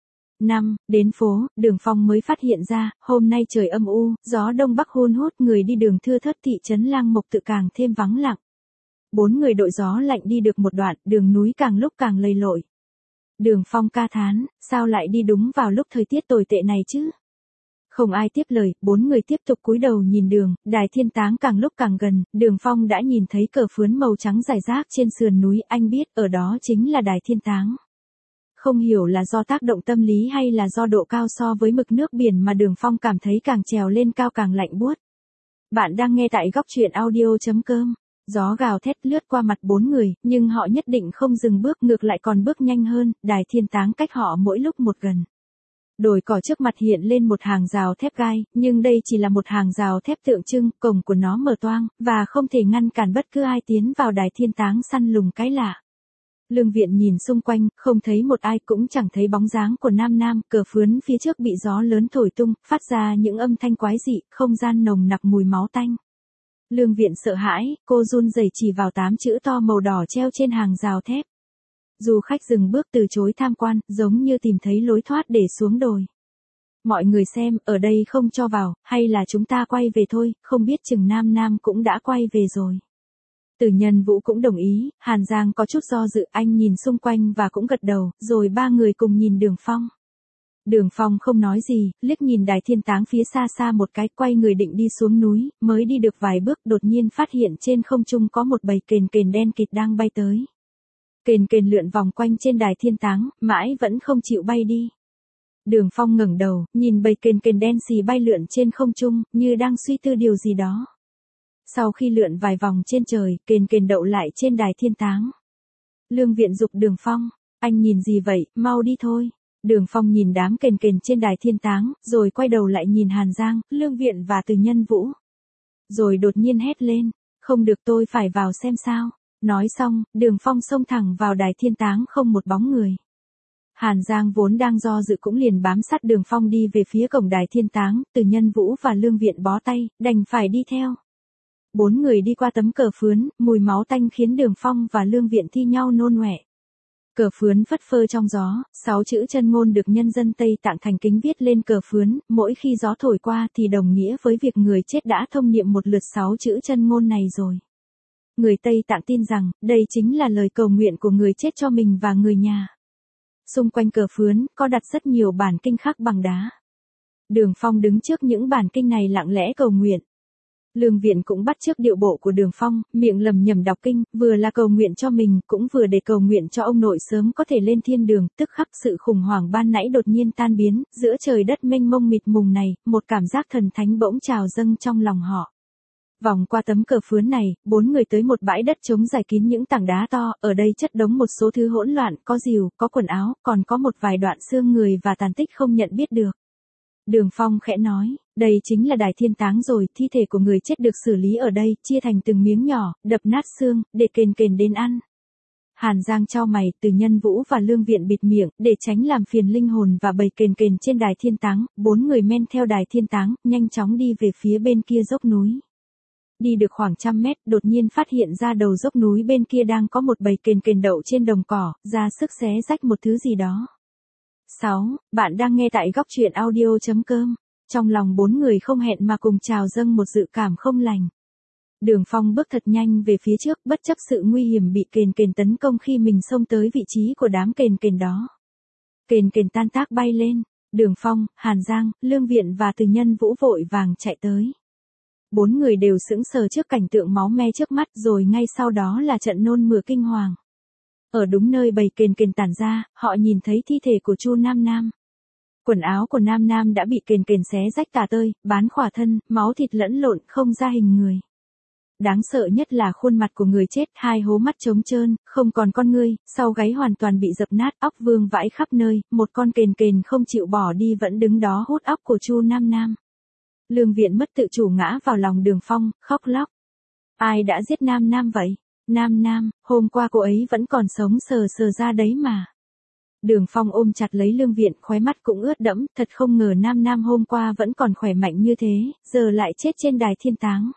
năm. Đến phố, Đường Phong mới phát hiện ra, hôm nay trời âm u, gió đông bắc hun hút, người đi đường thưa thớt, thị trấn Lang Mộc Tự càng thêm vắng lặng. Bốn người đội gió lạnh đi được một đoạn, đường núi càng lúc càng lầy lội. Đường Phong ca thán, sao lại đi đúng vào lúc thời tiết tồi tệ này chứ? Không ai tiếp lời, bốn người tiếp tục cúi đầu nhìn đường, Đài Thiên Táng càng lúc càng gần, Đường Phong đã nhìn thấy cờ phướn màu trắng rải rác trên sườn núi, anh biết ở đó chính là Đài Thiên Táng. Không hiểu là do tác động tâm lý hay là do độ cao so với mực nước biển mà Đường Phong cảm thấy càng trèo lên cao càng lạnh buốt. Bạn đang nghe tại góc truyện audio.com. Gió gào thét lướt qua mặt bốn người, nhưng họ nhất định không dừng bước, ngược lại còn bước nhanh hơn, Đài Thiên Táng cách họ mỗi lúc một gần. Đồi cỏ trước mặt hiện lên một hàng rào thép gai, nhưng đây chỉ là một hàng rào thép tượng trưng, cổng của nó mở toang, và không thể ngăn cản bất cứ ai tiến vào đài thiên táng săn lùng cái lạ. Lương Viện nhìn xung quanh, không thấy một ai, cũng chẳng thấy bóng dáng của Nam Nam, cờ phướn phía trước bị gió lớn thổi tung, phát ra những âm thanh quái dị, không gian nồng nặc mùi máu tanh. Lương Viện sợ hãi, cô run rẩy chỉ vào tám chữ to màu đỏ treo trên hàng rào thép. Du khách dừng bước từ chối tham quan, giống như tìm thấy lối thoát để xuống đồi. Mọi người xem, ở đây không cho vào, hay là chúng ta quay về thôi, không biết chừng Nam Nam cũng đã quay về rồi. Từ Nhân Vũ cũng đồng ý, Hàn Giang có chút do dự, anh nhìn xung quanh và cũng gật đầu, rồi ba người cùng nhìn Đường Phong. Đường Phong không nói gì, liếc nhìn đài thiên táng phía xa xa một cái, quay người định đi xuống núi, mới đi được vài bước đột nhiên phát hiện trên không trung có một bầy kền kền đen kịt đang bay tới. Kền kền lượn vòng quanh trên đài thiên táng, mãi vẫn không chịu bay đi. Đường Phong ngẩng đầu, nhìn bầy kền kền đen xì bay lượn trên không trung, như đang suy tư điều gì đó. Sau khi lượn vài vòng trên trời, kền kền đậu lại trên đài thiên táng. Lương Viện giục Đường Phong, anh nhìn gì vậy, mau đi thôi. Đường Phong nhìn đám kền kền trên đài thiên táng, rồi quay đầu lại nhìn Hàn Giang, Lương Viện và Từ Nhân Vũ. Rồi đột nhiên hét lên, không được, tôi phải vào xem sao. Nói xong, Đường Phong xông thẳng vào đài thiên táng không một bóng người. Hàn Giang vốn đang do dự cũng liền bám sát Đường Phong đi về phía cổng đài thiên táng, Từ Nhân Vũ và Lương Viện bó tay, đành phải đi theo. Bốn người đi qua tấm cờ phướn, mùi máu tanh khiến Đường Phong và Lương Viện thi nhau nôn ọe. Cờ phướn phất phơ trong gió, sáu chữ chân ngôn được nhân dân Tây Tạng thành kính viết lên cờ phướn, mỗi khi gió thổi qua thì đồng nghĩa với việc người chết đã thông niệm một lượt sáu chữ chân ngôn này rồi. Người Tây Tạng tin rằng, đây chính là lời cầu nguyện của người chết cho mình và người nhà. Xung quanh cờ phướn, có đặt rất nhiều bản kinh khắc bằng đá. Đường Phong đứng trước những bản kinh này lặng lẽ cầu nguyện. Lương Viện cũng bắt chước điệu bộ của Đường Phong, miệng lầm nhầm đọc kinh, vừa là cầu nguyện cho mình, cũng vừa để cầu nguyện cho ông nội sớm có thể lên thiên đường, tức khắc sự khủng hoảng ban nãy đột nhiên tan biến, giữa trời đất mênh mông mịt mùng này, một cảm giác thần thánh bỗng trào dâng trong lòng họ. Vòng qua tấm cờ phướn này, bốn người tới một bãi đất trống dài kín những tảng đá to, ở đây chất đống một số thứ hỗn loạn, có rìu, có quần áo, còn có một vài đoạn xương người và tàn tích không nhận biết được. Đường Phong khẽ nói, đây chính là đài thiên táng rồi, thi thể của người chết được xử lý ở đây, chia thành từng miếng nhỏ, đập nát xương, để kền kền đến ăn. Hàn Giang chau mày, Từ Nhân Vũ và Lương Viện bịt miệng, để tránh làm phiền linh hồn và bầy kền kền trên đài thiên táng, bốn người men theo đài thiên táng, nhanh chóng đi về phía bên kia dốc núi. Đi được khoảng trăm mét, đột nhiên phát hiện ra đầu dốc núi bên kia đang có một bầy kền kền đậu trên đồng cỏ, ra sức xé rách một thứ gì đó. sáu. Bạn đang nghe tại góc truyện audio chấm com. Trong lòng bốn người không hẹn mà cùng trào dâng một dự cảm không lành. Đường Phong bước thật nhanh về phía trước, bất chấp sự nguy hiểm bị kền kền tấn công khi mình xông tới vị trí của đám kền kền đó. Kền kền tan tác bay lên, Đường Phong, Hàn Giang, Lương Viện và Từ Nhân Vũ vội vàng chạy tới. Bốn người đều sững sờ trước cảnh tượng máu me trước mắt, rồi ngay sau đó là trận nôn mửa kinh hoàng. Ở đúng nơi bầy kền kền tản ra, họ nhìn thấy thi thể của Chu Nam Nam. Quần áo của Nam Nam đã bị kền kền xé rách tả tơi, bán khỏa thân, máu thịt lẫn lộn, không ra hình người. Đáng sợ nhất là khuôn mặt của người chết, hai hố mắt trống trơn, không còn con ngươi, sau gáy hoàn toàn bị dập nát, óc vương vãi khắp nơi, một con kền kền không chịu bỏ đi vẫn đứng đó hút óc của Chu Nam Nam. Lương Viện mất tự chủ ngã vào lòng Đường Phong, khóc lóc. Ai đã giết Nam Nam vậy? Nam Nam, hôm qua cô ấy vẫn còn sống sờ sờ ra đấy mà. Đường Phong ôm chặt lấy Lương Viện, khóe mắt cũng ướt đẫm, thật không ngờ Nam Nam hôm qua vẫn còn khỏe mạnh như thế, giờ lại chết trên đài thiên táng.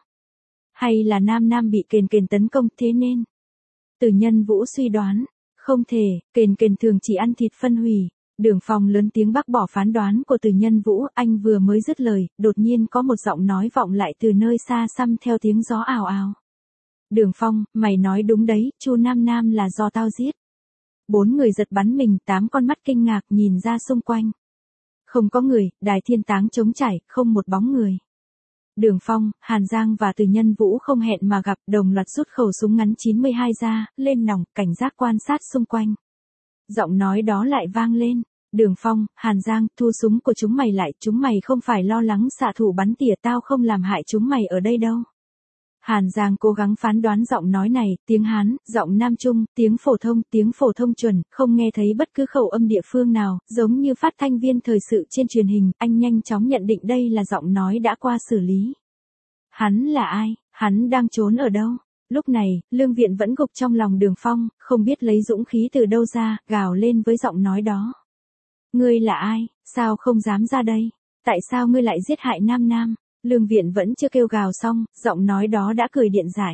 Hay là Nam Nam bị kền kền tấn công thế nên? Từ Nhân Vũ suy đoán, không thể, kền kền thường chỉ ăn thịt phân hủy. Đường Phong lớn tiếng bác bỏ phán đoán của Từ Nhân Vũ, anh vừa mới dứt lời, đột nhiên có một giọng nói vọng lại từ nơi xa xăm theo tiếng gió ào ào. Đường Phong, mày nói đúng đấy, Chu Nam Nam là do tao giết. Bốn người giật bắn mình, tám con mắt kinh ngạc nhìn ra xung quanh. Không có người, đài thiên táng trống trải, không một bóng người. Đường Phong, Hàn Giang và Từ Nhân Vũ không hẹn mà gặp, đồng loạt rút khẩu súng ngắn chín mươi hai ra, lên nòng, cảnh giác quan sát xung quanh. Giọng nói đó lại vang lên. Đường Phong, Hàn Giang, thu súng của chúng mày lại, chúng mày không phải lo lắng xạ thủ bắn tỉa, tao không làm hại chúng mày ở đây đâu. Hàn Giang cố gắng phán đoán giọng nói này, tiếng Hán, giọng Nam Trung, tiếng phổ thông, tiếng phổ thông chuẩn, không nghe thấy bất cứ khẩu âm địa phương nào, giống như phát thanh viên thời sự trên truyền hình, anh nhanh chóng nhận định đây là giọng nói đã qua xử lý. Hắn là ai? Hắn đang trốn ở đâu? Lúc này, Lương Viện vẫn gục trong lòng Đường Phong, không biết lấy dũng khí từ đâu ra, gào lên với giọng nói đó. Ngươi là ai? Sao không dám ra đây? Tại sao ngươi lại giết hại Nam Nam? Lương Viện vẫn chưa kêu gào xong, giọng nói đó đã cười điện giải.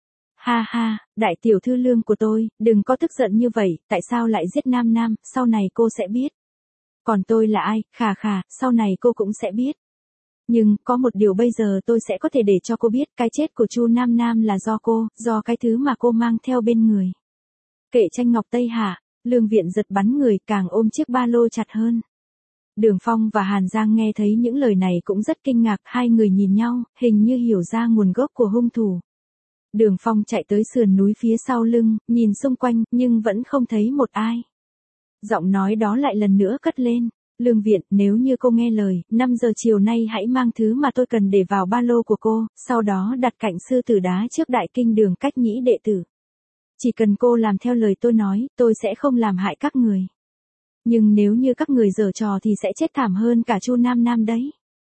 Ha ha, đại tiểu thư Lương của tôi, đừng có tức giận như vậy, tại sao lại giết Nam Nam, sau này cô sẽ biết. Còn tôi là ai, khà khà, sau này cô cũng sẽ biết. Nhưng, có một điều bây giờ tôi sẽ có thể để cho cô biết, cái chết của Chu Nam Nam là do cô, do cái thứ mà cô mang theo bên người. Kệ tranh ngọc Tây Hạ, Lương Viện giật bắn người, càng ôm chiếc ba lô chặt hơn. Đường Phong và Hàn Giang nghe thấy những lời này cũng rất kinh ngạc, hai người nhìn nhau, hình như hiểu ra nguồn gốc của hung thủ. Đường Phong chạy tới sườn núi phía sau lưng, nhìn xung quanh, nhưng vẫn không thấy một ai. Giọng nói đó lại lần nữa cất lên. Lương Viện, nếu như cô nghe lời, năm giờ chiều nay hãy mang thứ mà tôi cần để vào ba lô của cô, sau đó đặt cạnh sư tử đá trước đại kinh đường Cách Nhĩ đệ tử. Chỉ cần cô làm theo lời tôi nói, tôi sẽ không làm hại các người. Nhưng nếu như các người giở trò thì sẽ chết thảm hơn cả Chu Nam Nam đấy.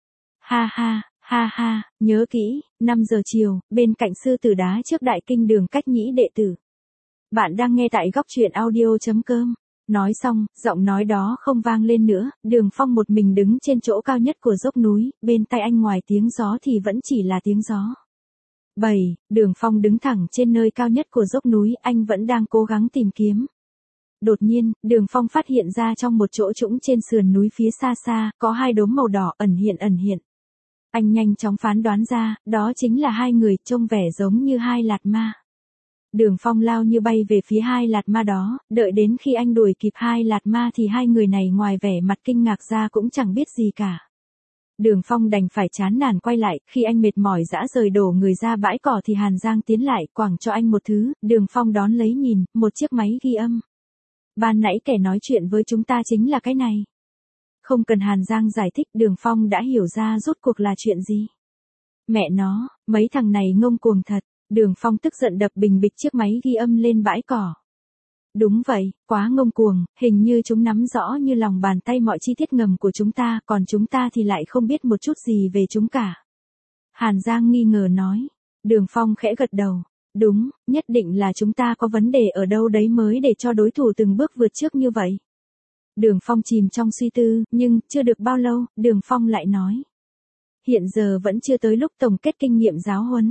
Ha ha, ha ha, nhớ kỹ, năm giờ chiều, bên cạnh sư tử đá trước đại kinh đường Cách Nhĩ đệ tử. Bạn đang nghe tại góc truyện audio chấm com. Nói xong, giọng nói đó không vang lên nữa, Đường Phong một mình đứng trên chỗ cao nhất của dốc núi, bên tai anh ngoài tiếng gió thì vẫn chỉ là tiếng gió. bảy. Đường Phong đứng thẳng trên nơi cao nhất của dốc núi, anh vẫn đang cố gắng tìm kiếm. Đột nhiên, Đường Phong phát hiện ra trong một chỗ trũng trên sườn núi phía xa xa, có hai đốm màu đỏ ẩn hiện ẩn hiện. Anh nhanh chóng phán đoán ra, đó chính là hai người, trông vẻ giống như hai lạt ma. Đường Phong lao như bay về phía hai lạt ma đó, đợi đến khi anh đuổi kịp hai lạt ma thì hai người này ngoài vẻ mặt kinh ngạc ra cũng chẳng biết gì cả. Đường Phong đành phải chán nản quay lại, khi anh mệt mỏi dã rời đổ người ra bãi cỏ thì Hàn Giang tiến lại, quẳng cho anh một thứ, Đường Phong đón lấy nhìn, một chiếc máy ghi âm. Ban nãy kẻ nói chuyện với chúng ta chính là cái này. Không cần Hàn Giang giải thích, Đường Phong đã hiểu ra rốt cuộc là chuyện gì. Mẹ nó, mấy thằng này ngông cuồng thật. Đường Phong tức giận đập bình bịch chiếc máy ghi âm lên bãi cỏ. Đúng vậy, quá ngông cuồng, hình như chúng nắm rõ như lòng bàn tay mọi chi tiết ngầm của chúng ta, còn chúng ta thì lại không biết một chút gì về chúng cả. Hàn Giang nghi ngờ nói. Đường Phong khẽ gật đầu. Đúng, nhất định là chúng ta có vấn đề ở đâu đấy mới để cho đối thủ từng bước vượt trước như vậy. Đường Phong chìm trong suy tư, nhưng, chưa được bao lâu, Đường Phong lại nói. Hiện giờ vẫn chưa tới lúc tổng kết kinh nghiệm giáo huấn.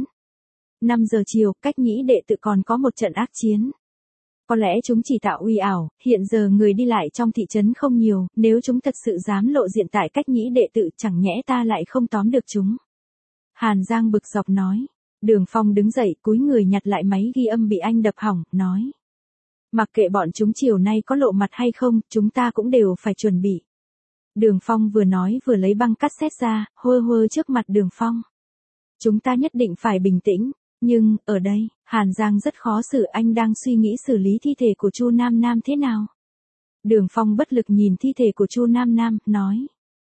năm giờ chiều, Cách Nhĩ đệ tự còn có một trận ác chiến. Có lẽ chúng chỉ tạo uy ảo, hiện giờ người đi lại trong thị trấn không nhiều, nếu chúng thật sự dám lộ diện tại Cách Nhĩ đệ tự chẳng nhẽ ta lại không tóm được chúng. Hàn Giang bực dọc nói. Đường Phong đứng dậy, cúi người nhặt lại máy ghi âm bị anh đập hỏng, nói. Mặc kệ bọn chúng chiều nay có lộ mặt hay không, chúng ta cũng đều phải chuẩn bị. Đường Phong vừa nói vừa lấy băng cassette ra, hơ hơ trước mặt Đường Phong. Chúng ta nhất định phải bình tĩnh. Nhưng, ở đây, Hàn Giang rất khó xử, anh đang suy nghĩ xử lý thi thể của Chu Nam Nam thế nào. Đường Phong bất lực nhìn thi thể của Chu Nam Nam, nói.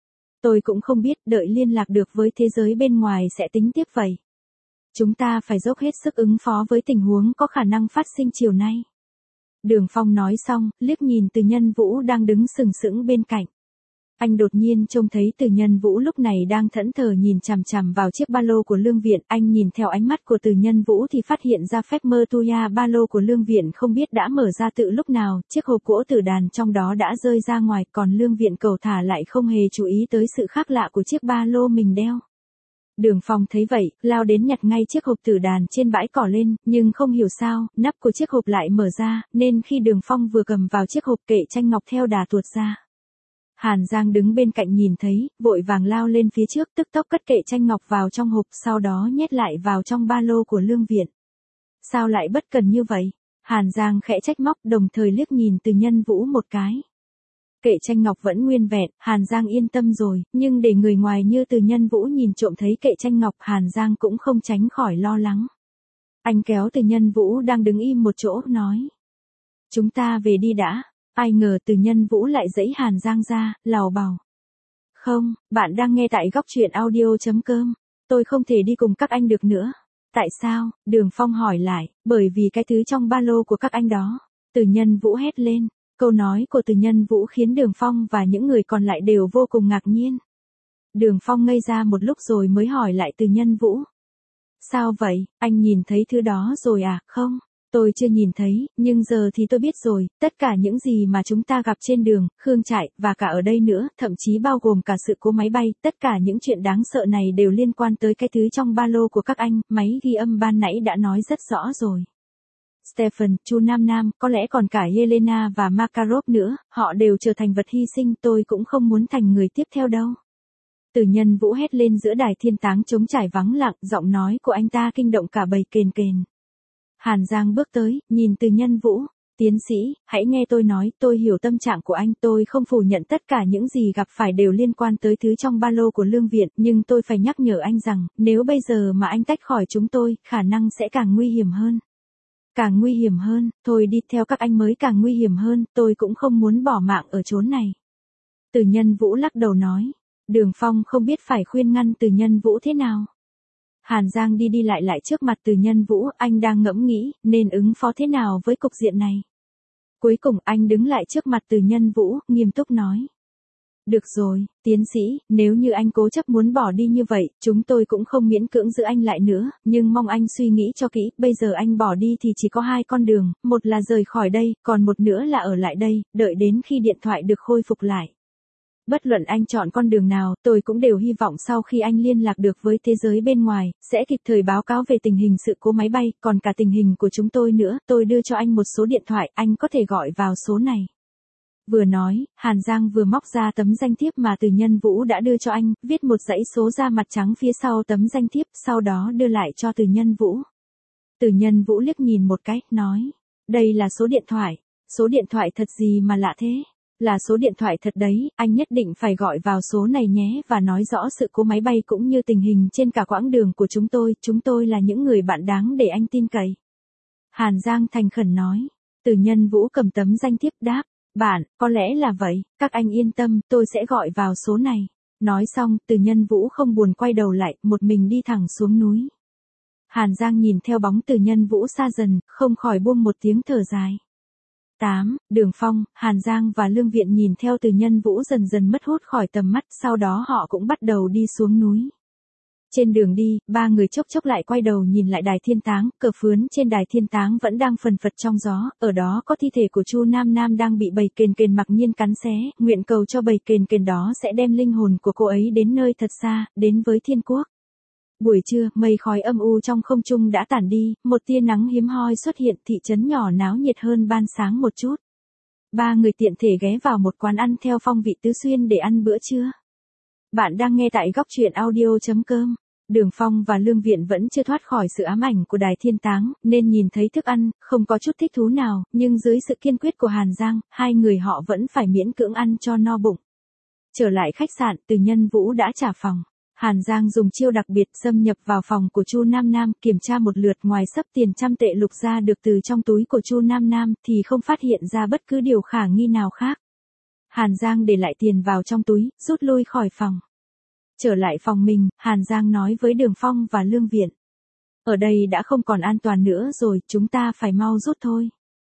Tôi cũng không biết, đợi liên lạc được với thế giới bên ngoài sẽ tính tiếp vậy. Chúng ta phải dốc hết sức ứng phó với tình huống có khả năng phát sinh chiều nay. Đường Phong nói xong, liếc nhìn Từ Nhân Vũ đang đứng sừng sững bên cạnh. Anh đột nhiên trông thấy Từ Nhân Vũ lúc này đang thẫn thờ nhìn chằm chằm vào chiếc ba lô của Lương Viện. Anh nhìn theo ánh mắt của Từ Nhân Vũ thì phát hiện ra phép mơ Tuya ba lô của Lương Viện không biết đã mở ra tự lúc nào, chiếc hộp gỗ tử đàn trong đó đã rơi ra ngoài, còn Lương Viện cầu thả lại không hề chú ý tới sự khác lạ của chiếc ba lô mình đeo. Đường Phong thấy vậy, lao đến nhặt ngay chiếc hộp tử đàn trên bãi cỏ lên, nhưng không hiểu sao, nắp của chiếc hộp lại mở ra, nên khi Đường Phong vừa cầm vào chiếc hộp, kệ tranh ngọc theo đà tuột ra. Hàn Giang đứng bên cạnh nhìn thấy, vội vàng lao lên phía trước, tức tốc cất kệ tranh ngọc vào trong hộp, sau đó nhét lại vào trong ba lô của Lương Viện. Sao lại bất cần như vậy? Hàn Giang khẽ trách móc, đồng thời liếc nhìn Từ Nhân Vũ một cái. Kệ tranh ngọc vẫn nguyên vẹn, Hàn Giang yên tâm rồi, nhưng để người ngoài như Từ Nhân Vũ nhìn trộm thấy kệ tranh ngọc, Hàn Giang cũng không tránh khỏi lo lắng. Anh kéo Từ Nhân Vũ đang đứng im một chỗ, nói. Chúng ta về đi đã. Ai ngờ Từ Nhân Vũ lại giãy Hàn Giang ra, lào bảo. Không, bạn đang nghe tại góc truyện audio chấm com. Tôi không thể đi cùng các anh được nữa. Tại sao? Đường Phong hỏi lại, bởi vì cái thứ trong ba lô của các anh đó. Từ Nhân Vũ hét lên, câu nói của Từ Nhân Vũ khiến Đường Phong và những người còn lại đều vô cùng ngạc nhiên. Đường Phong ngây ra một lúc rồi mới hỏi lại Từ Nhân Vũ. Sao vậy, anh nhìn thấy thứ đó rồi à? Không, tôi chưa nhìn thấy, nhưng giờ thì tôi biết rồi, tất cả những gì mà chúng ta gặp trên đường, Khương Trại, và cả ở đây nữa, thậm chí bao gồm cả sự cố máy bay, tất cả những chuyện đáng sợ này đều liên quan tới cái thứ trong ba lô của các anh, máy ghi âm ban nãy đã nói rất rõ rồi. Stephen, Chu Nam Nam, có lẽ còn cả Helena và Makarov nữa, họ đều trở thành vật hy sinh, tôi cũng không muốn thành người tiếp theo đâu. Từ Nhân Vũ hét lên giữa đài thiên táng trống trải vắng lặng, giọng nói của anh ta kinh động cả bầy kền kền. Hàn Giang bước tới, nhìn Từ Nhân Vũ, tiến sĩ, hãy nghe tôi nói, tôi hiểu tâm trạng của anh, tôi không phủ nhận tất cả những gì gặp phải đều liên quan tới thứ trong ba lô của Lương Viện, nhưng tôi phải nhắc nhở anh rằng, nếu bây giờ mà anh tách khỏi chúng tôi, khả năng sẽ càng nguy hiểm hơn. Càng nguy hiểm hơn, thôi đi theo các anh mới càng nguy hiểm hơn, tôi cũng không muốn bỏ mạng ở chốn này. Từ Nhân Vũ lắc đầu nói. Đường Phong không biết phải khuyên ngăn Từ Nhân Vũ thế nào. Hàn Giang đi đi lại lại trước mặt Từ Nhân Vũ, anh đang ngẫm nghĩ, nên ứng phó thế nào với cục diện này. Cuối cùng anh đứng lại trước mặt Từ Nhân Vũ, nghiêm túc nói. Được rồi, tiến sĩ, nếu như anh cố chấp muốn bỏ đi như vậy, chúng tôi cũng không miễn cưỡng giữ anh lại nữa, nhưng mong anh suy nghĩ cho kỹ, bây giờ anh bỏ đi thì chỉ có hai con đường, một là rời khỏi đây, còn một nữa là ở lại đây, đợi đến khi điện thoại được khôi phục lại. Bất luận anh chọn con đường nào, tôi cũng đều hy vọng sau khi anh liên lạc được với thế giới bên ngoài, sẽ kịp thời báo cáo về tình hình sự cố máy bay, còn cả tình hình của chúng tôi nữa, tôi đưa cho anh một số điện thoại, anh có thể gọi vào số này. Vừa nói, Hàn Giang vừa móc ra tấm danh thiếp mà Từ Nhân Vũ đã đưa cho anh, viết một dãy số ra mặt trắng phía sau tấm danh thiếp, sau đó đưa lại cho Từ Nhân Vũ. Từ Nhân Vũ liếc nhìn một cái, nói, đây là số điện thoại, số điện thoại thật gì mà lạ thế? Là số điện thoại thật đấy, anh nhất định phải gọi vào số này nhé và nói rõ sự cố máy bay cũng như tình hình trên cả quãng đường của chúng tôi, chúng tôi là những người bạn đáng để anh tin cậy. Hàn Giang thành khẩn nói. Từ Nhân Vũ cầm tấm danh thiếp đáp, bạn, có lẽ là vậy, các anh yên tâm, tôi sẽ gọi vào số này. Nói xong, Từ Nhân Vũ không buồn quay đầu lại, một mình đi thẳng xuống núi. Hàn Giang nhìn theo bóng Từ Nhân Vũ xa dần, không khỏi buông một tiếng thở dài. tám. Đường Phong, Hàn Giang và Lương Viện nhìn theo Từ Nhân Vũ dần dần mất hút khỏi tầm mắt, sau đó họ cũng bắt đầu đi xuống núi. Trên đường đi, ba người chốc chốc lại quay đầu nhìn lại đài thiên táng, cờ phướn trên đài thiên táng vẫn đang phần phật trong gió, ở đó có thi thể của Chu Nam Nam đang bị bầy kền kền mặc nhiên cắn xé, nguyện cầu cho bầy kền kền đó sẽ đem linh hồn của cô ấy đến nơi thật xa, đến với thiên quốc. Buổi trưa, mây khói âm u trong không trung đã tản đi, một tia nắng hiếm hoi xuất hiện, thị trấn nhỏ náo nhiệt hơn ban sáng một chút. Ba người tiện thể ghé vào một quán ăn theo phong vị Tứ Xuyên để ăn bữa trưa. Bạn đang nghe tại góc truyện audio chấm com. Đường Phong và Lương Viện vẫn chưa thoát khỏi sự ám ảnh của đài thiên táng, nên nhìn thấy thức ăn, không có chút thích thú nào, nhưng dưới sự kiên quyết của Hàn Giang, hai người họ vẫn phải miễn cưỡng ăn cho no bụng. Trở lại khách sạn, Từ Nhân Vũ đã trả phòng. Hàn Giang dùng chiêu đặc biệt xâm nhập vào phòng của Chu Nam Nam, kiểm tra một lượt, ngoài xấp tiền trăm tệ lục ra được từ trong túi của Chu Nam Nam, thì không phát hiện ra bất cứ điều khả nghi nào khác. Hàn Giang để lại tiền vào trong túi, rút lui khỏi phòng. Trở lại phòng mình, Hàn Giang nói với Đường Phong và Lương Viện. Ở đây đã không còn an toàn nữa rồi, chúng ta phải mau rút thôi.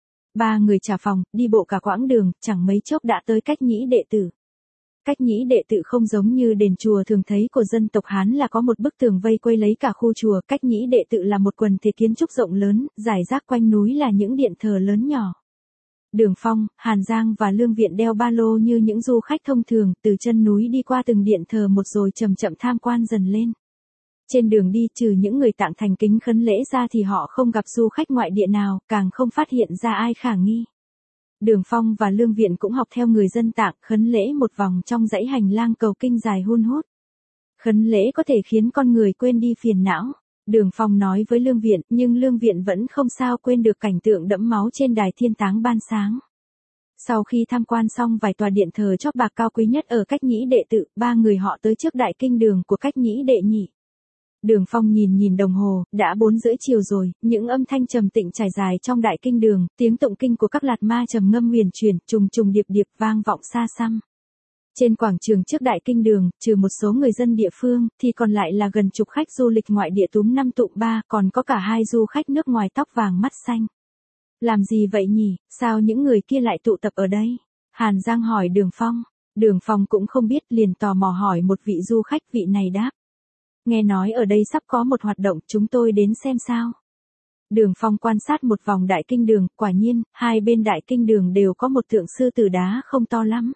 Ba người trả phòng, đi bộ cả quãng đường, chẳng mấy chốc đã tới Cách Nhĩ Đệ Tử. Cách Nhĩ Đệ Tự không giống như đền chùa thường thấy của dân tộc Hán là có một bức tường vây quây lấy cả khu chùa. Cách Nhĩ Đệ Tự là một quần thể kiến trúc rộng lớn, rải rác quanh núi là những điện thờ lớn nhỏ. Đường Phong, Hàn Giang và Lương Viện đeo ba lô như những du khách thông thường, từ chân núi đi qua từng điện thờ một rồi chậm chậm tham quan dần lên. Trên đường đi, trừ những người Tạng thành kính khấn lễ ra thì họ không gặp du khách ngoại địa nào, càng không phát hiện ra ai khả nghi. Đường Phong và Lương Viện cũng học theo người dân Tạng, khấn lễ một vòng trong dãy hành lang cầu kinh dài hun hút. Khấn lễ có thể khiến con người quên đi phiền não. Đường Phong nói với Lương Viện, nhưng Lương Viện vẫn không sao quên được cảnh tượng đẫm máu trên đài thiên táng ban sáng. Sau khi tham quan xong vài tòa điện thờ chóp bạc cao quý nhất ở Cách Nhĩ Đệ Tự, ba người họ tới trước đại kinh đường của Cách Nhĩ Đệ Nhị. Đường Phong nhìn nhìn đồng hồ, đã bốn rưỡi chiều rồi, những âm thanh trầm tĩnh trải dài trong đại kinh đường, tiếng tụng kinh của các lạt ma trầm ngâm huyền truyền, trùng trùng điệp điệp vang vọng xa xăm. Trên quảng trường trước Đại Kinh Đường, trừ một số người dân địa phương, thì còn lại là gần chục khách du lịch ngoại địa túm năm tụm ba, còn có cả hai du khách nước ngoài tóc vàng mắt xanh. Làm gì vậy nhỉ, sao những người kia lại tụ tập ở đây? Hàn Giang hỏi Đường Phong. Đường Phong cũng không biết, liền tò mò hỏi một vị du khách, vị này đáp. Nghe nói ở đây sắp có một hoạt động, chúng tôi đến xem sao. Đường Phong quan sát một vòng Đại Kinh Đường, quả nhiên, hai bên Đại Kinh Đường đều có một tượng sư tử đá không to lắm.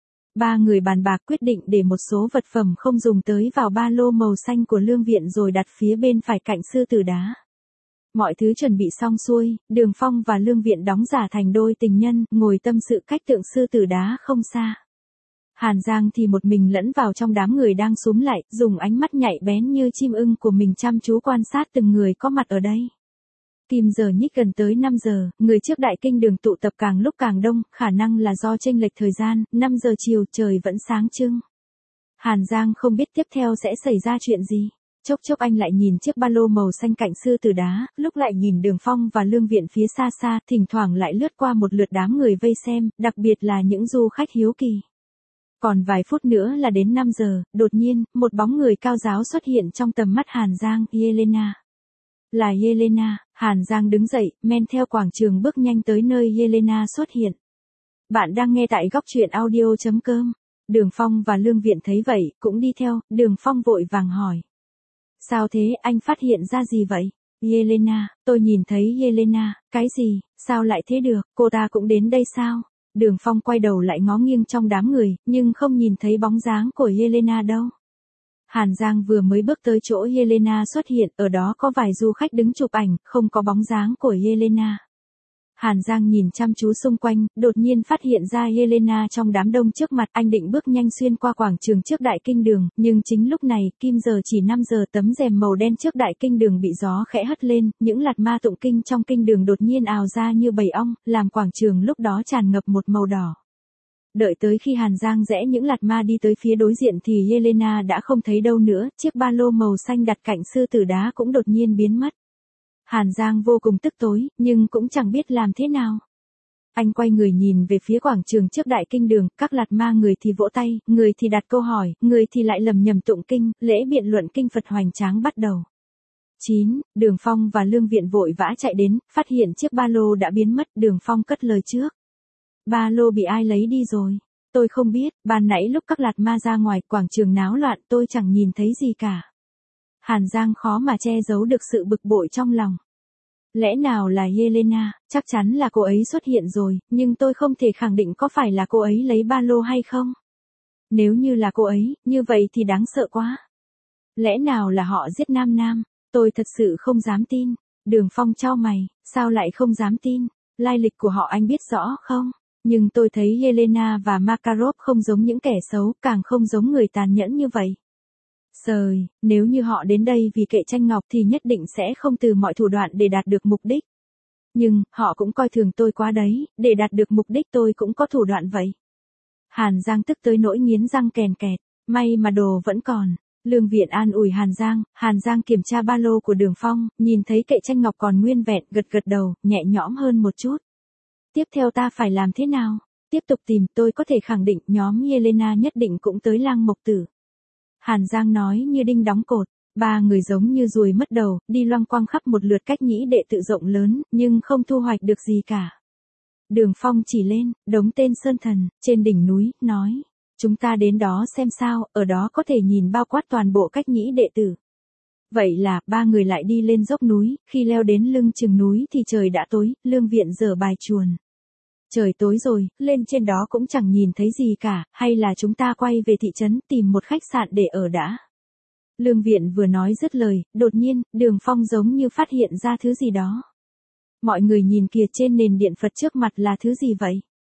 Ba người bàn bạc quyết định để một số vật phẩm không dùng tới vào ba lô màu xanh của Lương Viện rồi đặt phía bên phải cạnh sư tử đá. Mọi thứ chuẩn bị xong xuôi, Đường Phong và Lương Viện đóng giả thành đôi tình nhân, ngồi tâm sự cách tượng sư tử đá không xa. Hàn Giang thì một mình lẫn vào trong đám người đang xúm lại, dùng ánh mắt nhạy bén như chim ưng của mình chăm chú quan sát từng người có mặt ở đây. Kim giờ nhích gần tới năm giờ, người trước Đại Kinh Đường tụ tập càng lúc càng đông, khả năng là do chênh lệch thời gian, năm giờ chiều trời vẫn sáng trưng. Hàn Giang không biết tiếp theo sẽ xảy ra chuyện gì. Chốc chốc anh lại nhìn chiếc ba lô màu xanh cạnh sư tử đá, lúc lại nhìn Đường Phong và Lương Viện phía xa xa, thỉnh thoảng lại lướt qua một lượt đám người vây xem, đặc biệt là những du khách hiếu kỳ. Còn vài phút nữa là đến năm giờ, đột nhiên, một bóng người cao ráo xuất hiện trong tầm mắt Hàn Giang, Yelena. Là Yelena, Hàn Giang đứng dậy, men theo quảng trường bước nhanh tới nơi Yelena xuất hiện. Bạn đang nghe tại góc truyện audio chấm com. Đường Phong và Lương Viện thấy vậy, cũng đi theo, Đường Phong vội vàng hỏi. Sao thế, anh phát hiện ra gì vậy? Yelena, tôi nhìn thấy Yelena, cái gì, sao lại thế được, cô ta cũng đến đây sao? Đường Phong quay đầu lại ngó nghiêng trong đám người, nhưng không nhìn thấy bóng dáng của Yelena đâu. Hàn Giang vừa mới bước tới chỗ Yelena xuất hiện, ở đó có vài du khách đứng chụp ảnh, không có bóng dáng của Yelena. Hàn Giang nhìn chăm chú xung quanh, đột nhiên phát hiện ra Yelena trong đám đông trước mặt, anh định bước nhanh xuyên qua quảng trường trước Đại Kinh Đường, nhưng chính lúc này, kim giờ chỉ năm giờ, tấm rèm màu đen trước Đại Kinh Đường bị gió khẽ hất lên, những lạt ma tụng kinh trong kinh đường đột nhiên ào ra như bầy ong, làm quảng trường lúc đó tràn ngập một màu đỏ. Đợi tới khi Hàn Giang rẽ những lạt ma đi tới phía đối diện thì Yelena đã không thấy đâu nữa, chiếc ba lô màu xanh đặt cạnh sư tử đá cũng đột nhiên biến mất. Hàn Giang vô cùng tức tối, nhưng cũng chẳng biết làm thế nào. Anh quay người nhìn về phía quảng trường trước Đại Kinh Đường, các lạt ma người thì vỗ tay, người thì đặt câu hỏi, người thì lại lầm nhầm tụng kinh, lễ biện luận kinh Phật hoành tráng bắt đầu. chín. Đường Phong và Lương Viện vội vã chạy đến, phát hiện chiếc ba lô đã biến mất, Đường Phong cất lời trước. Ba lô bị ai lấy đi rồi? Tôi không biết, ban nãy lúc các lạt ma ra ngoài quảng trường náo loạn tôi chẳng nhìn thấy gì cả. Hàn Giang khó mà che giấu được sự bực bội trong lòng. Lẽ nào là Yelena, chắc chắn là cô ấy xuất hiện rồi, nhưng tôi không thể khẳng định có phải là cô ấy lấy ba lô hay không. Nếu như là cô ấy, như vậy thì đáng sợ quá. Lẽ nào là họ giết Nam Nam, tôi thật sự không dám tin. Đường Phong chau mày, sao lại không dám tin, lai lịch của họ anh biết rõ không? Nhưng tôi thấy Yelena và Makarov không giống những kẻ xấu, càng không giống người tàn nhẫn như vậy. Sời, nếu như họ đến đây vì kệ tranh ngọc thì nhất định sẽ không từ mọi thủ đoạn để đạt được mục đích. Nhưng, họ cũng coi thường tôi quá đấy, để đạt được mục đích tôi cũng có thủ đoạn vậy. Hàn Giang tức tới nỗi nghiến răng kèn kẹt, may mà đồ vẫn còn. Lương Viện an ủi Hàn Giang, Hàn Giang kiểm tra ba lô của Đường Phong, nhìn thấy kệ tranh ngọc còn nguyên vẹn, gật gật đầu, nhẹ nhõm hơn một chút. Tiếp theo ta phải làm thế nào? Tiếp tục tìm, tôi có thể khẳng định nhóm Yelena nhất định cũng tới Lăng Mộc Tử. Hàn Giang nói như đinh đóng cột, ba người giống như ruồi mất đầu, đi loanh quanh khắp một lượt cách nhĩ đệ tự rộng lớn, nhưng không thu hoạch được gì cả. Đường Phong chỉ lên, đống tên sơn thần, trên đỉnh núi, nói, chúng ta đến đó xem sao, ở đó có thể nhìn bao quát toàn bộ cách nhĩ đệ tử. Vậy là, ba người lại đi lên dốc núi, khi leo đến lưng chừng núi thì trời đã tối, Lương Viện dở bài chuồn. Trời tối rồi, lên trên đó cũng chẳng nhìn thấy gì cả, hay là chúng ta quay về thị trấn tìm một khách sạn để ở đã. Lương Viện vừa nói dứt lời, đột nhiên, Đường Phong giống như phát hiện ra thứ gì đó. Mọi người nhìn kìa, trên nền điện Phật trước mặt là thứ gì vậy?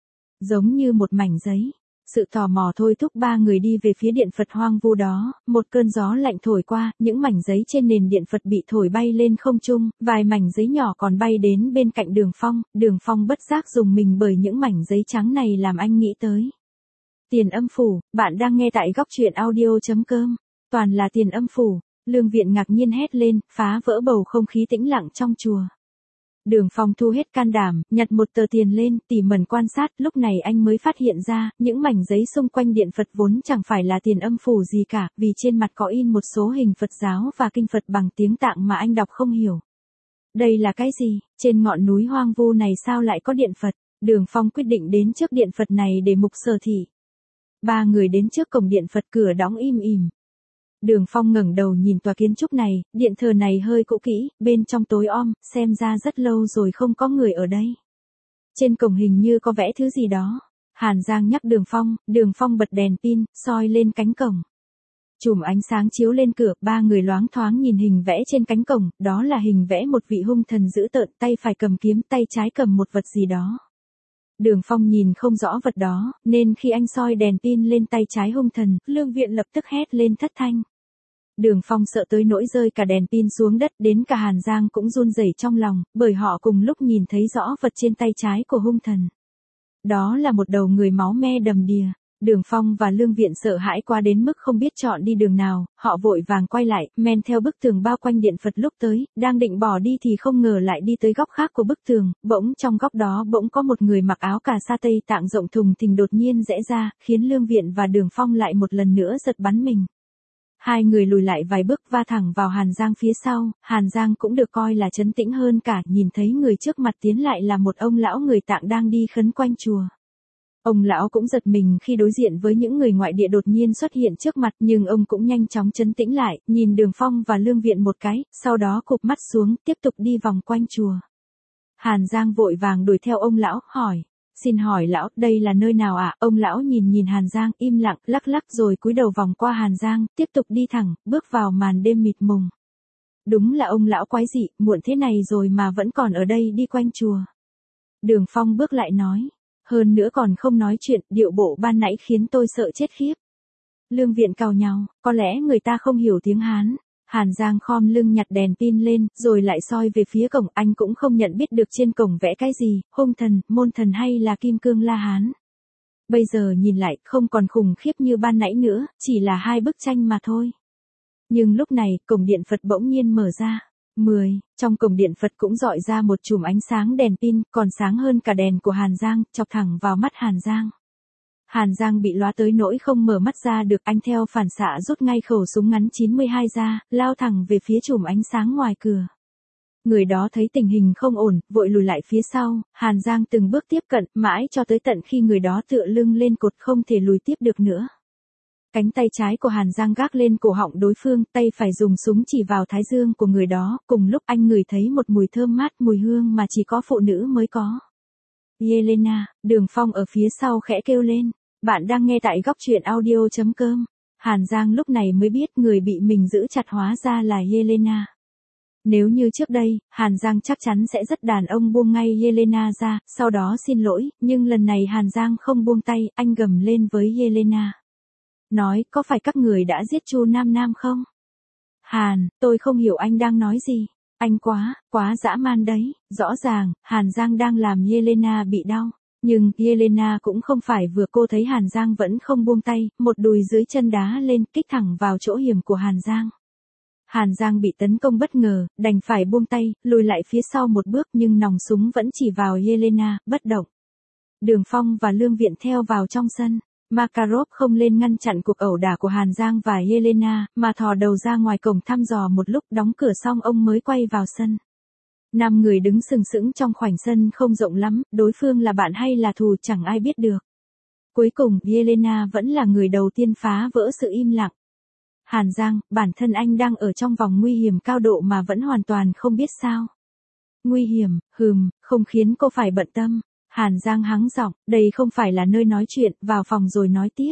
Giống như một mảnh giấy. Sự tò mò thôi thúc ba người đi về phía điện Phật hoang vu đó, một cơn gió lạnh thổi qua, những mảnh giấy trên nền điện Phật bị thổi bay lên không trung, vài mảnh giấy nhỏ còn bay đến bên cạnh Đường Phong, Đường Phong bất giác dùng mình bởi những mảnh giấy trắng này làm anh nghĩ tới. Tiền âm phủ, bạn đang nghe tại góc truyện audio chấm com, toàn là tiền âm phủ, Lương Viện ngạc nhiên hét lên, phá vỡ bầu không khí tĩnh lặng trong chùa. Đường Phong thu hết can đảm, nhặt một tờ tiền lên, tỉ mẩn quan sát, lúc này anh mới phát hiện ra, những mảnh giấy xung quanh điện Phật vốn chẳng phải là tiền âm phủ gì cả, vì trên mặt có in một số hình Phật giáo và kinh Phật bằng tiếng Tạng mà anh đọc không hiểu. Đây là cái gì? Trên ngọn núi hoang vu này sao lại có điện Phật? Đường Phong quyết định đến trước điện Phật này để mục sở thị. Ba người đến trước cổng điện Phật, cửa đóng im ỉm. Đường Phong ngẩng đầu nhìn tòa kiến trúc này, điện thờ này hơi cũ kỹ, bên trong tối om, xem ra rất lâu rồi không có người ở đây. Trên cổng hình như có vẽ thứ gì đó. Hàn Giang nhắc Đường Phong, Đường Phong bật đèn pin, soi lên cánh cổng. Chùm ánh sáng chiếu lên cửa, ba người loáng thoáng nhìn hình vẽ trên cánh cổng, đó là hình vẽ một vị hung thần dữ tợn, tay phải cầm kiếm, tay trái cầm một vật gì đó. Đường Phong nhìn không rõ vật đó, nên khi anh soi đèn pin lên tay trái hung thần, Lương Viện lập tức hét lên thất thanh. Đường Phong sợ tới nỗi rơi cả đèn pin xuống đất, đến cả Hàn Giang cũng run rẩy trong lòng, bởi họ cùng lúc nhìn thấy rõ vật trên tay trái của hung thần. Đó là một đầu người máu me đầm đìa. Đường Phong và Lương Viện sợ hãi quá đến mức không biết chọn đi đường nào, họ vội vàng quay lại, men theo bức tường bao quanh điện Phật lúc tới, đang định bỏ đi thì không ngờ lại đi tới góc khác của bức tường, bỗng trong góc đó bỗng có một người mặc áo cà sa Tây Tạng rộng thùng thình đột nhiên rẽ ra, khiến Lương Viện và Đường Phong lại một lần nữa giật bắn mình. Hai người lùi lại vài bước va thẳng vào Hàn Giang phía sau, Hàn Giang cũng được coi là trấn tĩnh hơn cả, nhìn thấy người trước mặt tiến lại là một ông lão người Tạng đang đi khấn quanh chùa. Ông lão cũng giật mình khi đối diện với những người ngoại địa đột nhiên xuất hiện trước mặt, nhưng ông cũng nhanh chóng trấn tĩnh lại, nhìn Đường Phong và Lương Viện một cái, sau đó cụp mắt xuống, tiếp tục đi vòng quanh chùa. Hàn Giang vội vàng đuổi theo ông lão, hỏi, xin hỏi lão, đây là nơi nào ạ? À? Ông lão nhìn nhìn Hàn Giang, im lặng, lắc lắc rồi cúi đầu vòng qua Hàn Giang, tiếp tục đi thẳng, bước vào màn đêm mịt mùng. Đúng là ông lão quái dị, muộn thế này rồi mà vẫn còn ở đây đi quanh chùa. Đường Phong bước lại nói. Hơn nữa còn không nói chuyện, điệu bộ ban nãy khiến tôi sợ chết khiếp. Lương Viện càu nhàu, có lẽ người ta không hiểu tiếng Hán. Hàn Giang khom lưng nhặt đèn pin lên, rồi lại soi về phía cổng, anh cũng không nhận biết được trên cổng vẽ cái gì, hung thần, môn thần hay là kim cương La Hán. Bây giờ nhìn lại, không còn khủng khiếp như ban nãy nữa, chỉ là hai bức tranh mà thôi. Nhưng lúc này, cổng điện Phật bỗng nhiên mở ra. mười. Trong cổng điện Phật cũng dọi ra một chùm ánh sáng đèn pin, còn sáng hơn cả đèn của Hàn Giang, chọc thẳng vào mắt Hàn Giang. Hàn Giang bị lóa tới nỗi không mở mắt ra được, anh theo phản xạ rút ngay khẩu súng ngắn chín mươi hai ra, lao thẳng về phía chùm ánh sáng ngoài cửa. Người đó thấy tình hình không ổn, vội lùi lại phía sau, Hàn Giang từng bước tiếp cận, mãi cho tới tận khi người đó tựa lưng lên cột không thể lùi tiếp được nữa. Cánh tay trái của Hàn Giang gác lên cổ họng đối phương, tay phải dùng súng chỉ vào thái dương của người đó, cùng lúc anh ngửi thấy một mùi thơm mát, mùi hương mà chỉ có phụ nữ mới có. Yelena, Đường Phong ở phía sau khẽ kêu lên, bạn đang nghe tại góc truyện audio chấm com. Hàn Giang lúc này mới biết người bị mình giữ chặt hóa ra là Yelena. Nếu như trước đây, Hàn Giang chắc chắn sẽ rất đàn ông buông ngay Yelena ra, sau đó xin lỗi, nhưng lần này Hàn Giang không buông tay, anh gầm lên với Yelena. Nói, có phải các người đã giết Chu Nam Nam không? Hàn, tôi không hiểu anh đang nói gì. Anh quá, quá dã man đấy. Rõ ràng, Hàn Giang đang làm Yelena bị đau. Nhưng, Yelena cũng không phải vừa cô thấy Hàn Giang vẫn không buông tay, một đùi dưới chân đá lên, kích thẳng vào chỗ hiểm của Hàn Giang. Hàn Giang bị tấn công bất ngờ, đành phải buông tay, lùi lại phía sau một bước nhưng nòng súng vẫn chỉ vào Yelena, bất động. Đường Phong và Lương Viện theo vào trong sân. Makarov không lên ngăn chặn cuộc ẩu đả của Hàn Giang và Yelena, mà thò đầu ra ngoài cổng thăm dò một lúc, đóng cửa xong ông mới quay vào sân. Năm người đứng sừng sững trong khoảnh sân không rộng lắm, đối phương là bạn hay là thù chẳng ai biết được. Cuối cùng, Yelena vẫn là người đầu tiên phá vỡ sự im lặng. Hàn Giang, bản thân anh đang ở trong vòng nguy hiểm cao độ mà vẫn hoàn toàn không biết sao. Nguy hiểm, hừm, không khiến cô phải bận tâm. Hàn Giang hắng giọng, đây không phải là nơi nói chuyện, vào phòng rồi nói tiếp.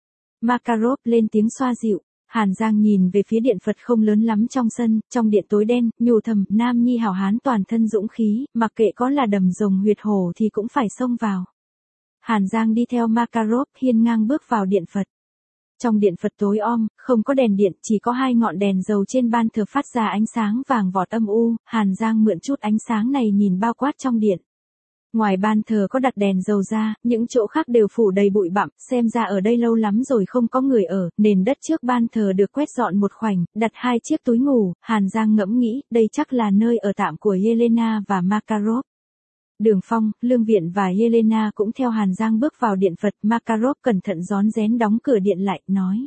Makarov lên tiếng xoa dịu. Hàn Giang nhìn về phía điện Phật không lớn lắm trong sân, trong điện tối đen, nhủ thầm, nam nhi hảo hán toàn thân dũng khí, mặc kệ có là đầm rồng huyệt hổ thì cũng phải xông vào. Hàn Giang đi theo Makarov hiên ngang bước vào điện Phật. Trong điện Phật tối om, không có đèn điện, chỉ có hai ngọn đèn dầu trên ban thờ phát ra ánh sáng vàng vọt âm u, Hàn Giang mượn chút ánh sáng này nhìn bao quát trong điện. Ngoài ban thờ có đặt đèn dầu ra, những chỗ khác đều phủ đầy bụi bặm, xem ra ở đây lâu lắm rồi không có người ở, nền đất trước ban thờ được quét dọn một khoảnh, đặt hai chiếc túi ngủ, Hàn Giang ngẫm nghĩ, đây chắc là nơi ở tạm của Yelena và Makarov. Đường Phong, Lương Viện và Yelena cũng theo Hàn Giang bước vào điện Phật, Makarov cẩn thận rón rén đóng cửa điện lại, nói.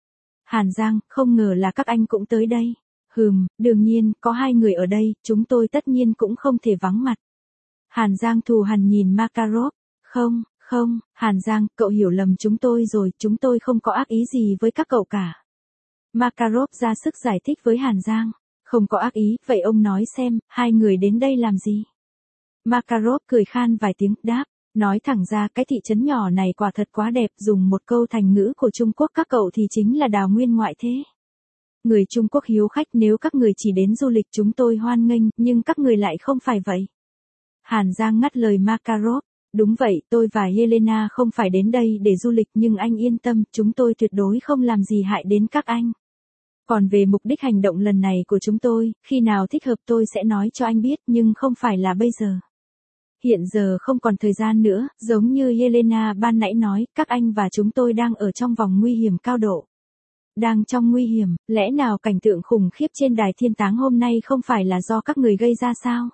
Hàn Giang, không ngờ là các anh cũng tới đây. Hừm, đương nhiên, có hai người ở đây, chúng tôi tất nhiên cũng không thể vắng mặt. Hàn Giang thù hằn nhìn Makarov. Không, không, Hàn Giang, cậu hiểu lầm chúng tôi rồi, chúng tôi không có ác ý gì với các cậu cả. Makarov ra sức giải thích với Hàn Giang. Không có ác ý, vậy ông nói xem, hai người đến đây làm gì? Makarov cười khan vài tiếng, đáp. Nói thẳng ra cái thị trấn nhỏ này quả thật quá đẹp, dùng một câu thành ngữ của Trung Quốc các cậu thì chính là đào nguyên ngoại thế. Người Trung Quốc hiếu khách, nếu các người chỉ đến du lịch chúng tôi hoan nghênh, nhưng các người lại không phải vậy. Hàn Giang ngắt lời Makarov. Đúng vậy, tôi và Yelena không phải đến đây để du lịch, nhưng anh yên tâm, chúng tôi tuyệt đối không làm gì hại đến các anh. Còn về mục đích hành động lần này của chúng tôi, khi nào thích hợp tôi sẽ nói cho anh biết, nhưng không phải là bây giờ. Hiện giờ không còn thời gian nữa, giống như Yelena ban nãy nói, các anh và chúng tôi đang ở trong vòng nguy hiểm cao độ. Đang trong nguy hiểm, lẽ nào cảnh tượng khủng khiếp trên đài thiên táng hôm nay không phải là do các người gây ra sao?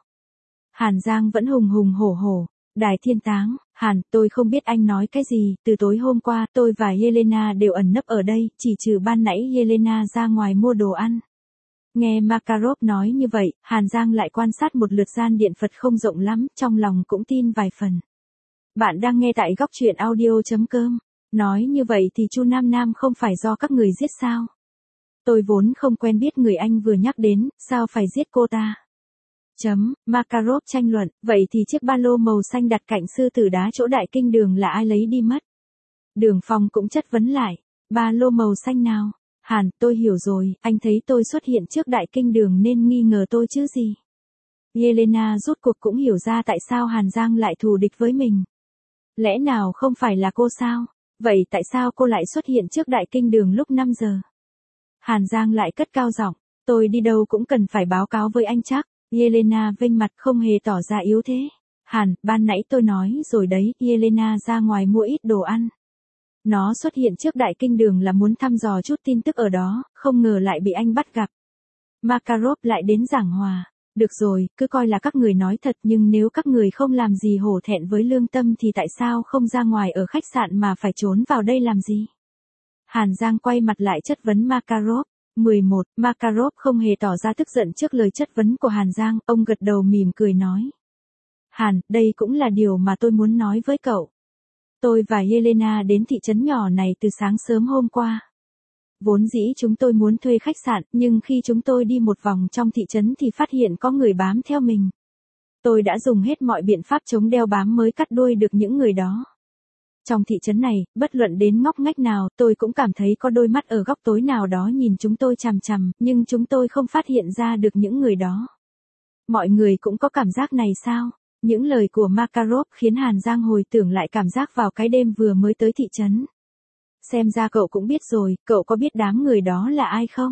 Hàn Giang vẫn hùng hùng hổ hổ. Đài thiên táng, Hàn, tôi không biết anh nói cái gì, từ tối hôm qua tôi và Yelena đều ẩn nấp ở đây, chỉ trừ ban nãy Yelena ra ngoài mua đồ ăn. Nghe Makarov nói như vậy, Hàn Giang lại quan sát một lượt gian điện Phật không rộng lắm, trong lòng cũng tin vài phần. Bạn đang nghe tại góc truyện audio.com. Nói như vậy thì Chu Nam Nam không phải do các người giết sao? Tôi vốn không quen biết người anh vừa nhắc đến, sao phải giết cô ta? Chấm, Makarov tranh luận, vậy thì chiếc ba lô màu xanh đặt cạnh sư tử đá chỗ Đại Kinh Đường là ai lấy đi mất? Đường Phong cũng chất vấn lại, ba lô màu xanh nào? Hàn, tôi hiểu rồi, anh thấy tôi xuất hiện trước Đại Kinh Đường nên nghi ngờ tôi chứ gì? Yelena rốt cuộc cũng hiểu ra tại sao Hàn Giang lại thù địch với mình. Lẽ nào không phải là cô sao? Vậy tại sao cô lại xuất hiện trước Đại Kinh Đường lúc năm giờ? Hàn Giang lại cất cao giọng, tôi đi đâu cũng cần phải báo cáo với anh chắc. Yelena vênh mặt không hề tỏ ra yếu thế. Hàn, ban nãy tôi nói rồi đấy, Yelena ra ngoài mua ít đồ ăn. Nó xuất hiện trước Đại Kinh Đường là muốn thăm dò chút tin tức ở đó, không ngờ lại bị anh bắt gặp. Makarov lại đến giảng hòa. Được rồi, cứ coi là các người nói thật, nhưng nếu các người không làm gì hổ thẹn với lương tâm thì tại sao không ra ngoài ở khách sạn mà phải trốn vào đây làm gì? Hàn Giang quay mặt lại chất vấn Makarov. mười một, Makarov không hề tỏ ra tức giận trước lời chất vấn của Hàn Giang, ông gật đầu mỉm cười nói. Hàn, đây cũng là điều mà tôi muốn nói với cậu. Tôi và Yelena đến thị trấn nhỏ này từ sáng sớm hôm qua. Vốn dĩ chúng tôi muốn thuê khách sạn, nhưng khi chúng tôi đi một vòng trong thị trấn thì phát hiện có người bám theo mình. Tôi đã dùng hết mọi biện pháp chống đeo bám mới cắt đuôi được những người đó. Trong thị trấn này, bất luận đến ngóc ngách nào, tôi cũng cảm thấy có đôi mắt ở góc tối nào đó nhìn chúng tôi chằm chằm, nhưng chúng tôi không phát hiện ra được những người đó. Mọi người cũng có cảm giác này sao? Những lời của Makarov khiến Hàn Giang hồi tưởng lại cảm giác vào cái đêm vừa mới tới thị trấn. Xem ra cậu cũng biết rồi, cậu có biết đám người đó là ai không?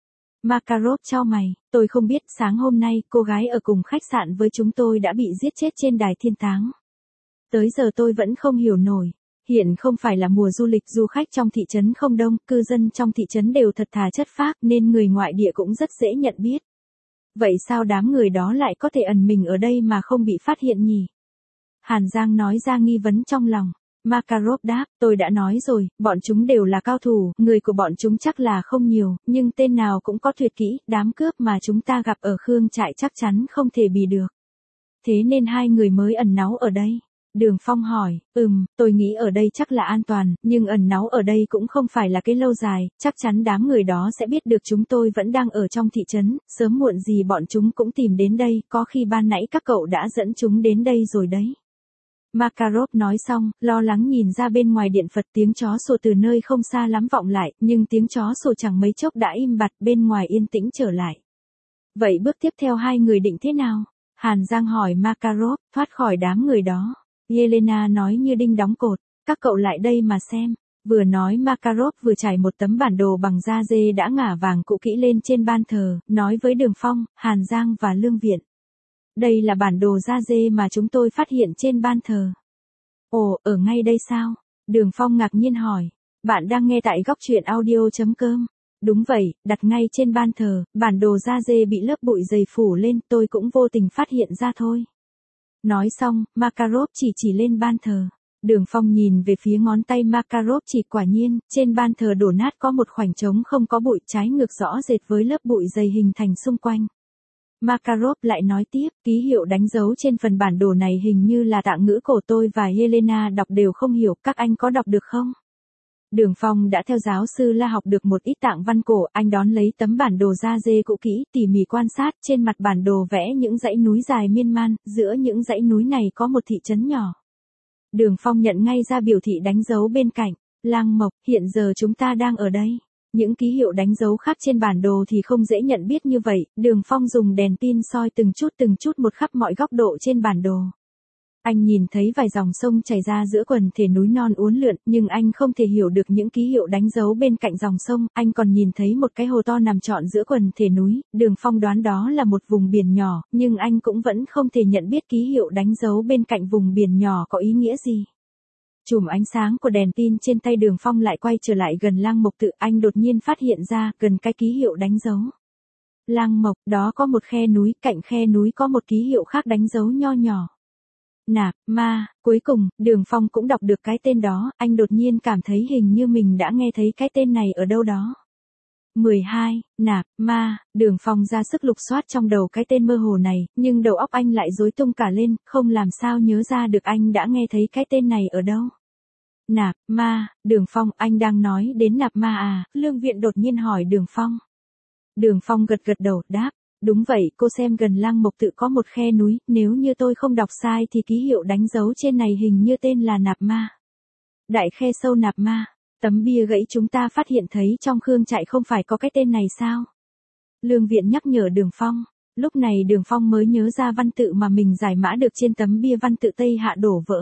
Makarov chau mày, tôi không biết, sáng hôm nay, cô gái ở cùng khách sạn với chúng tôi đã bị giết chết trên đài thiên táng. Tới giờ tôi vẫn không hiểu nổi. Hiện không phải là mùa du lịch, du khách trong thị trấn không đông, cư dân trong thị trấn đều thật thà chất phác nên người ngoại địa cũng rất dễ nhận biết. Vậy sao đám người đó lại có thể ẩn mình ở đây mà không bị phát hiện nhỉ? Hàn Giang nói ra nghi vấn trong lòng. Makarov đáp, tôi đã nói rồi, bọn chúng đều là cao thủ, người của bọn chúng chắc là không nhiều, nhưng tên nào cũng có tuyệt kỹ, đám cướp mà chúng ta gặp ở Khương Trại chắc chắn không thể bì được. Thế nên hai người mới ẩn náu ở đây. Đường Phong hỏi, ừm, tôi nghĩ ở đây chắc là an toàn, nhưng ẩn náu ở đây cũng không phải là cái lâu dài, chắc chắn đám người đó sẽ biết được chúng tôi vẫn đang ở trong thị trấn, sớm muộn gì bọn chúng cũng tìm đến đây, có khi ban nãy các cậu đã dẫn chúng đến đây rồi đấy. Makarov nói xong, lo lắng nhìn ra bên ngoài điện Phật, tiếng chó sủa từ nơi không xa lắm vọng lại, nhưng tiếng chó sủa chẳng mấy chốc đã im bặt, bên ngoài yên tĩnh trở lại. Vậy bước tiếp theo hai người định thế nào? Hàn Giang hỏi Makarov, thoát khỏi đám người đó. Yelena nói như đinh đóng cột, các cậu lại đây mà xem. Vừa nói Makarov vừa trải một tấm bản đồ bằng da dê đã ngả vàng cũ kỹ lên trên ban thờ, nói với Đường Phong, Hàn Giang và Lương Viện. Đây là bản đồ da dê mà chúng tôi phát hiện trên ban thờ. Ồ, ở ngay đây sao? Đường Phong ngạc nhiên hỏi. Bạn đang nghe tại góc truyện audio.com. Đúng vậy, đặt ngay trên ban thờ, bản đồ da dê bị lớp bụi dày phủ lên, tôi cũng vô tình phát hiện ra thôi. Nói xong, Makarov chỉ chỉ lên ban thờ. Đường Phong nhìn về phía ngón tay Makarov chỉ, quả nhiên, trên ban thờ đổ nát có một khoảnh trống không có bụi, trái ngược rõ rệt với lớp bụi dày hình thành xung quanh. Makarov lại nói tiếp, ký hiệu đánh dấu trên phần bản đồ này hình như là tạng ngữ cổ, tôi và Helena đọc đều không hiểu, các anh có đọc được không? Đường Phong đã theo giáo sư La học được một ít tạng văn cổ, anh đón lấy tấm bản đồ da dê cũ kỹ, tỉ mỉ quan sát, trên mặt bản đồ vẽ những dãy núi dài miên man, giữa những dãy núi này có một thị trấn nhỏ. Đường Phong nhận ngay ra biểu thị đánh dấu bên cạnh, Lang Mộc, hiện giờ chúng ta đang ở đây. Những ký hiệu đánh dấu khác trên bản đồ thì không dễ nhận biết như vậy, Đường Phong dùng đèn pin soi từng chút từng chút một khắp mọi góc độ trên bản đồ. Anh nhìn thấy vài dòng sông chảy ra giữa quần thể núi non uốn lượn, nhưng anh không thể hiểu được những ký hiệu đánh dấu bên cạnh dòng sông, anh còn nhìn thấy một cái hồ to nằm trọn giữa quần thể núi, Đường Phong đoán đó là một vùng biển nhỏ, nhưng anh cũng vẫn không thể nhận biết ký hiệu đánh dấu bên cạnh vùng biển nhỏ có ý nghĩa gì. Chùm ánh sáng của đèn pin trên tay Đường Phong lại quay trở lại gần Lang Mộc Tự, anh đột nhiên phát hiện ra, gần cái ký hiệu đánh dấu Lang Mộc, đó có một khe núi, cạnh khe núi có một ký hiệu khác đánh dấu nho nhỏ. Nạp Ma, cuối cùng, Đường Phong cũng đọc được cái tên đó, anh đột nhiên cảm thấy hình như mình đã nghe thấy cái tên này ở đâu đó. mười hai, Nạp Ma, Đường Phong ra sức lục soát trong đầu cái tên mơ hồ này, nhưng đầu óc anh lại rối tung cả lên, không làm sao nhớ ra được anh đã nghe thấy cái tên này ở đâu. Nạp Ma, Đường Phong, anh đang nói đến Nạp Ma à? Lương Viện đột nhiên hỏi Đường Phong. Đường Phong gật gật đầu, đáp. Đúng vậy, cô xem gần Lang Mộc Tự có một khe núi, nếu như tôi không đọc sai thì ký hiệu đánh dấu trên này hình như tên là Nạp Ma. Đại khe sâu Nạp Ma, tấm bia gãy chúng ta phát hiện thấy trong Khương Trại không phải có cái tên này sao? Lương Viện nhắc nhở Đường Phong, lúc này Đường Phong mới nhớ ra văn tự mà mình giải mã được trên tấm bia văn tự Tây Hạ đổ vỡ.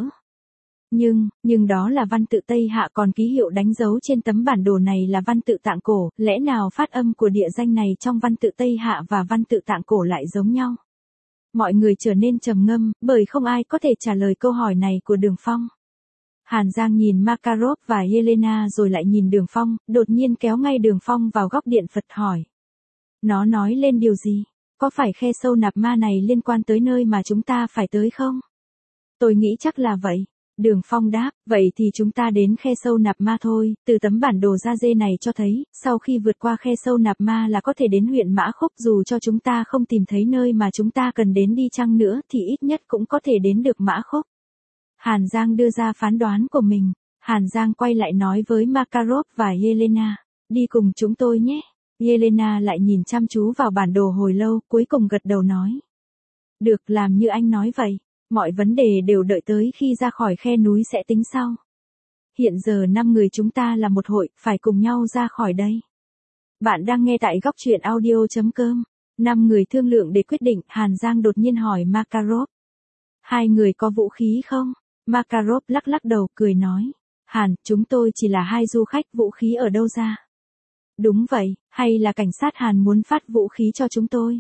Nhưng, nhưng đó là văn tự Tây Hạ, còn ký hiệu đánh dấu trên tấm bản đồ này là văn tự Tạng cổ, lẽ nào phát âm của địa danh này trong văn tự Tây Hạ và văn tự Tạng cổ lại giống nhau? Mọi người trở nên trầm ngâm, bởi không ai có thể trả lời câu hỏi này của Đường Phong. Hàn Giang nhìn Makarov và Helena rồi lại nhìn Đường Phong, đột nhiên kéo ngay Đường Phong vào góc điện Phật hỏi. Nó nói lên điều gì? Có phải khe sâu Nạp Ma này liên quan tới nơi mà chúng ta phải tới không? Tôi nghĩ chắc là vậy. Đường Phong đáp, vậy thì chúng ta đến khe sâu Nạp Ma thôi, từ tấm bản đồ da dê này cho thấy, sau khi vượt qua khe sâu Nạp Ma là có thể đến huyện Mã Khúc, dù cho chúng ta không tìm thấy nơi mà chúng ta cần đến đi chăng nữa thì ít nhất cũng có thể đến được Mã Khúc. Hàn Giang đưa ra phán đoán của mình, Hàn Giang quay lại nói với Makarov và Helena, đi cùng chúng tôi nhé. Helena lại nhìn chăm chú vào bản đồ hồi lâu, cuối cùng gật đầu nói. Được, làm như anh nói vậy. Mọi vấn đề đều đợi tới khi ra khỏi khe núi sẽ tính sau. Hiện giờ năm người chúng ta là một hội, phải cùng nhau ra khỏi đây. Bạn đang nghe tại góc truyện audio.com. Năm người thương lượng để quyết định, Hàn Giang đột nhiên hỏi Makarov. Hai người có vũ khí không? Makarov lắc lắc đầu, cười nói. Hàn, chúng tôi chỉ là hai du khách, vũ khí ở đâu ra? Đúng vậy, hay là cảnh sát Hàn muốn phát vũ khí cho chúng tôi?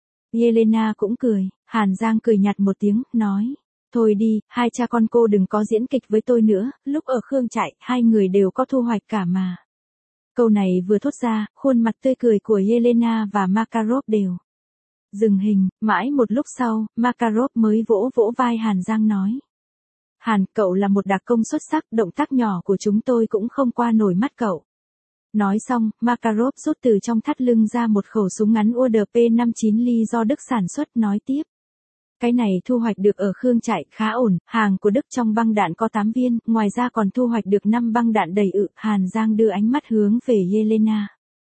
Helena cũng cười, Hàn Giang cười nhạt một tiếng, nói. Thôi đi, hai cha con cô đừng có diễn kịch với tôi nữa, lúc ở Khương Trại, hai người đều có thu hoạch cả mà. Câu này vừa thốt ra, khuôn mặt tươi cười của Helena và Makarov đều dừng hình, mãi một lúc sau, Makarov mới vỗ vỗ vai Hàn Giang nói. Hàn, cậu là một đặc công xuất sắc, động tác nhỏ của chúng tôi cũng không qua nổi mắt cậu. Nói xong, Makarov rút từ trong thắt lưng ra một khẩu súng ngắn u đê pê năm mươi chín ly do Đức sản xuất, nói tiếp. Cái này thu hoạch được ở Khương Trại, khá ổn, hàng của Đức trong băng đạn có tám viên, ngoài ra còn thu hoạch được năm băng đạn đầy ự. Hàn Giang đưa ánh mắt hướng về Helena.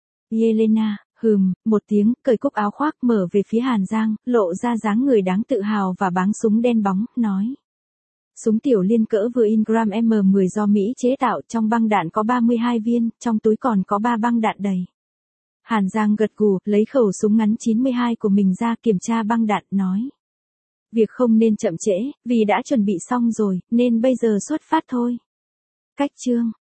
Helena, hừm, một tiếng, cởi cúc áo khoác mở về phía Hàn Giang, lộ ra dáng người đáng tự hào và báng súng đen bóng, nói. Súng tiểu liên cỡ vừa Ingram M mười do Mỹ chế tạo, trong băng đạn có ba mươi hai viên, trong túi còn có ba băng đạn đầy. Hàn Giang gật gù, lấy khẩu súng ngắn chín mươi hai của mình ra kiểm tra băng đạn, nói. Việc không nên chậm trễ, vì đã chuẩn bị xong rồi, nên bây giờ xuất phát thôi. Cách chương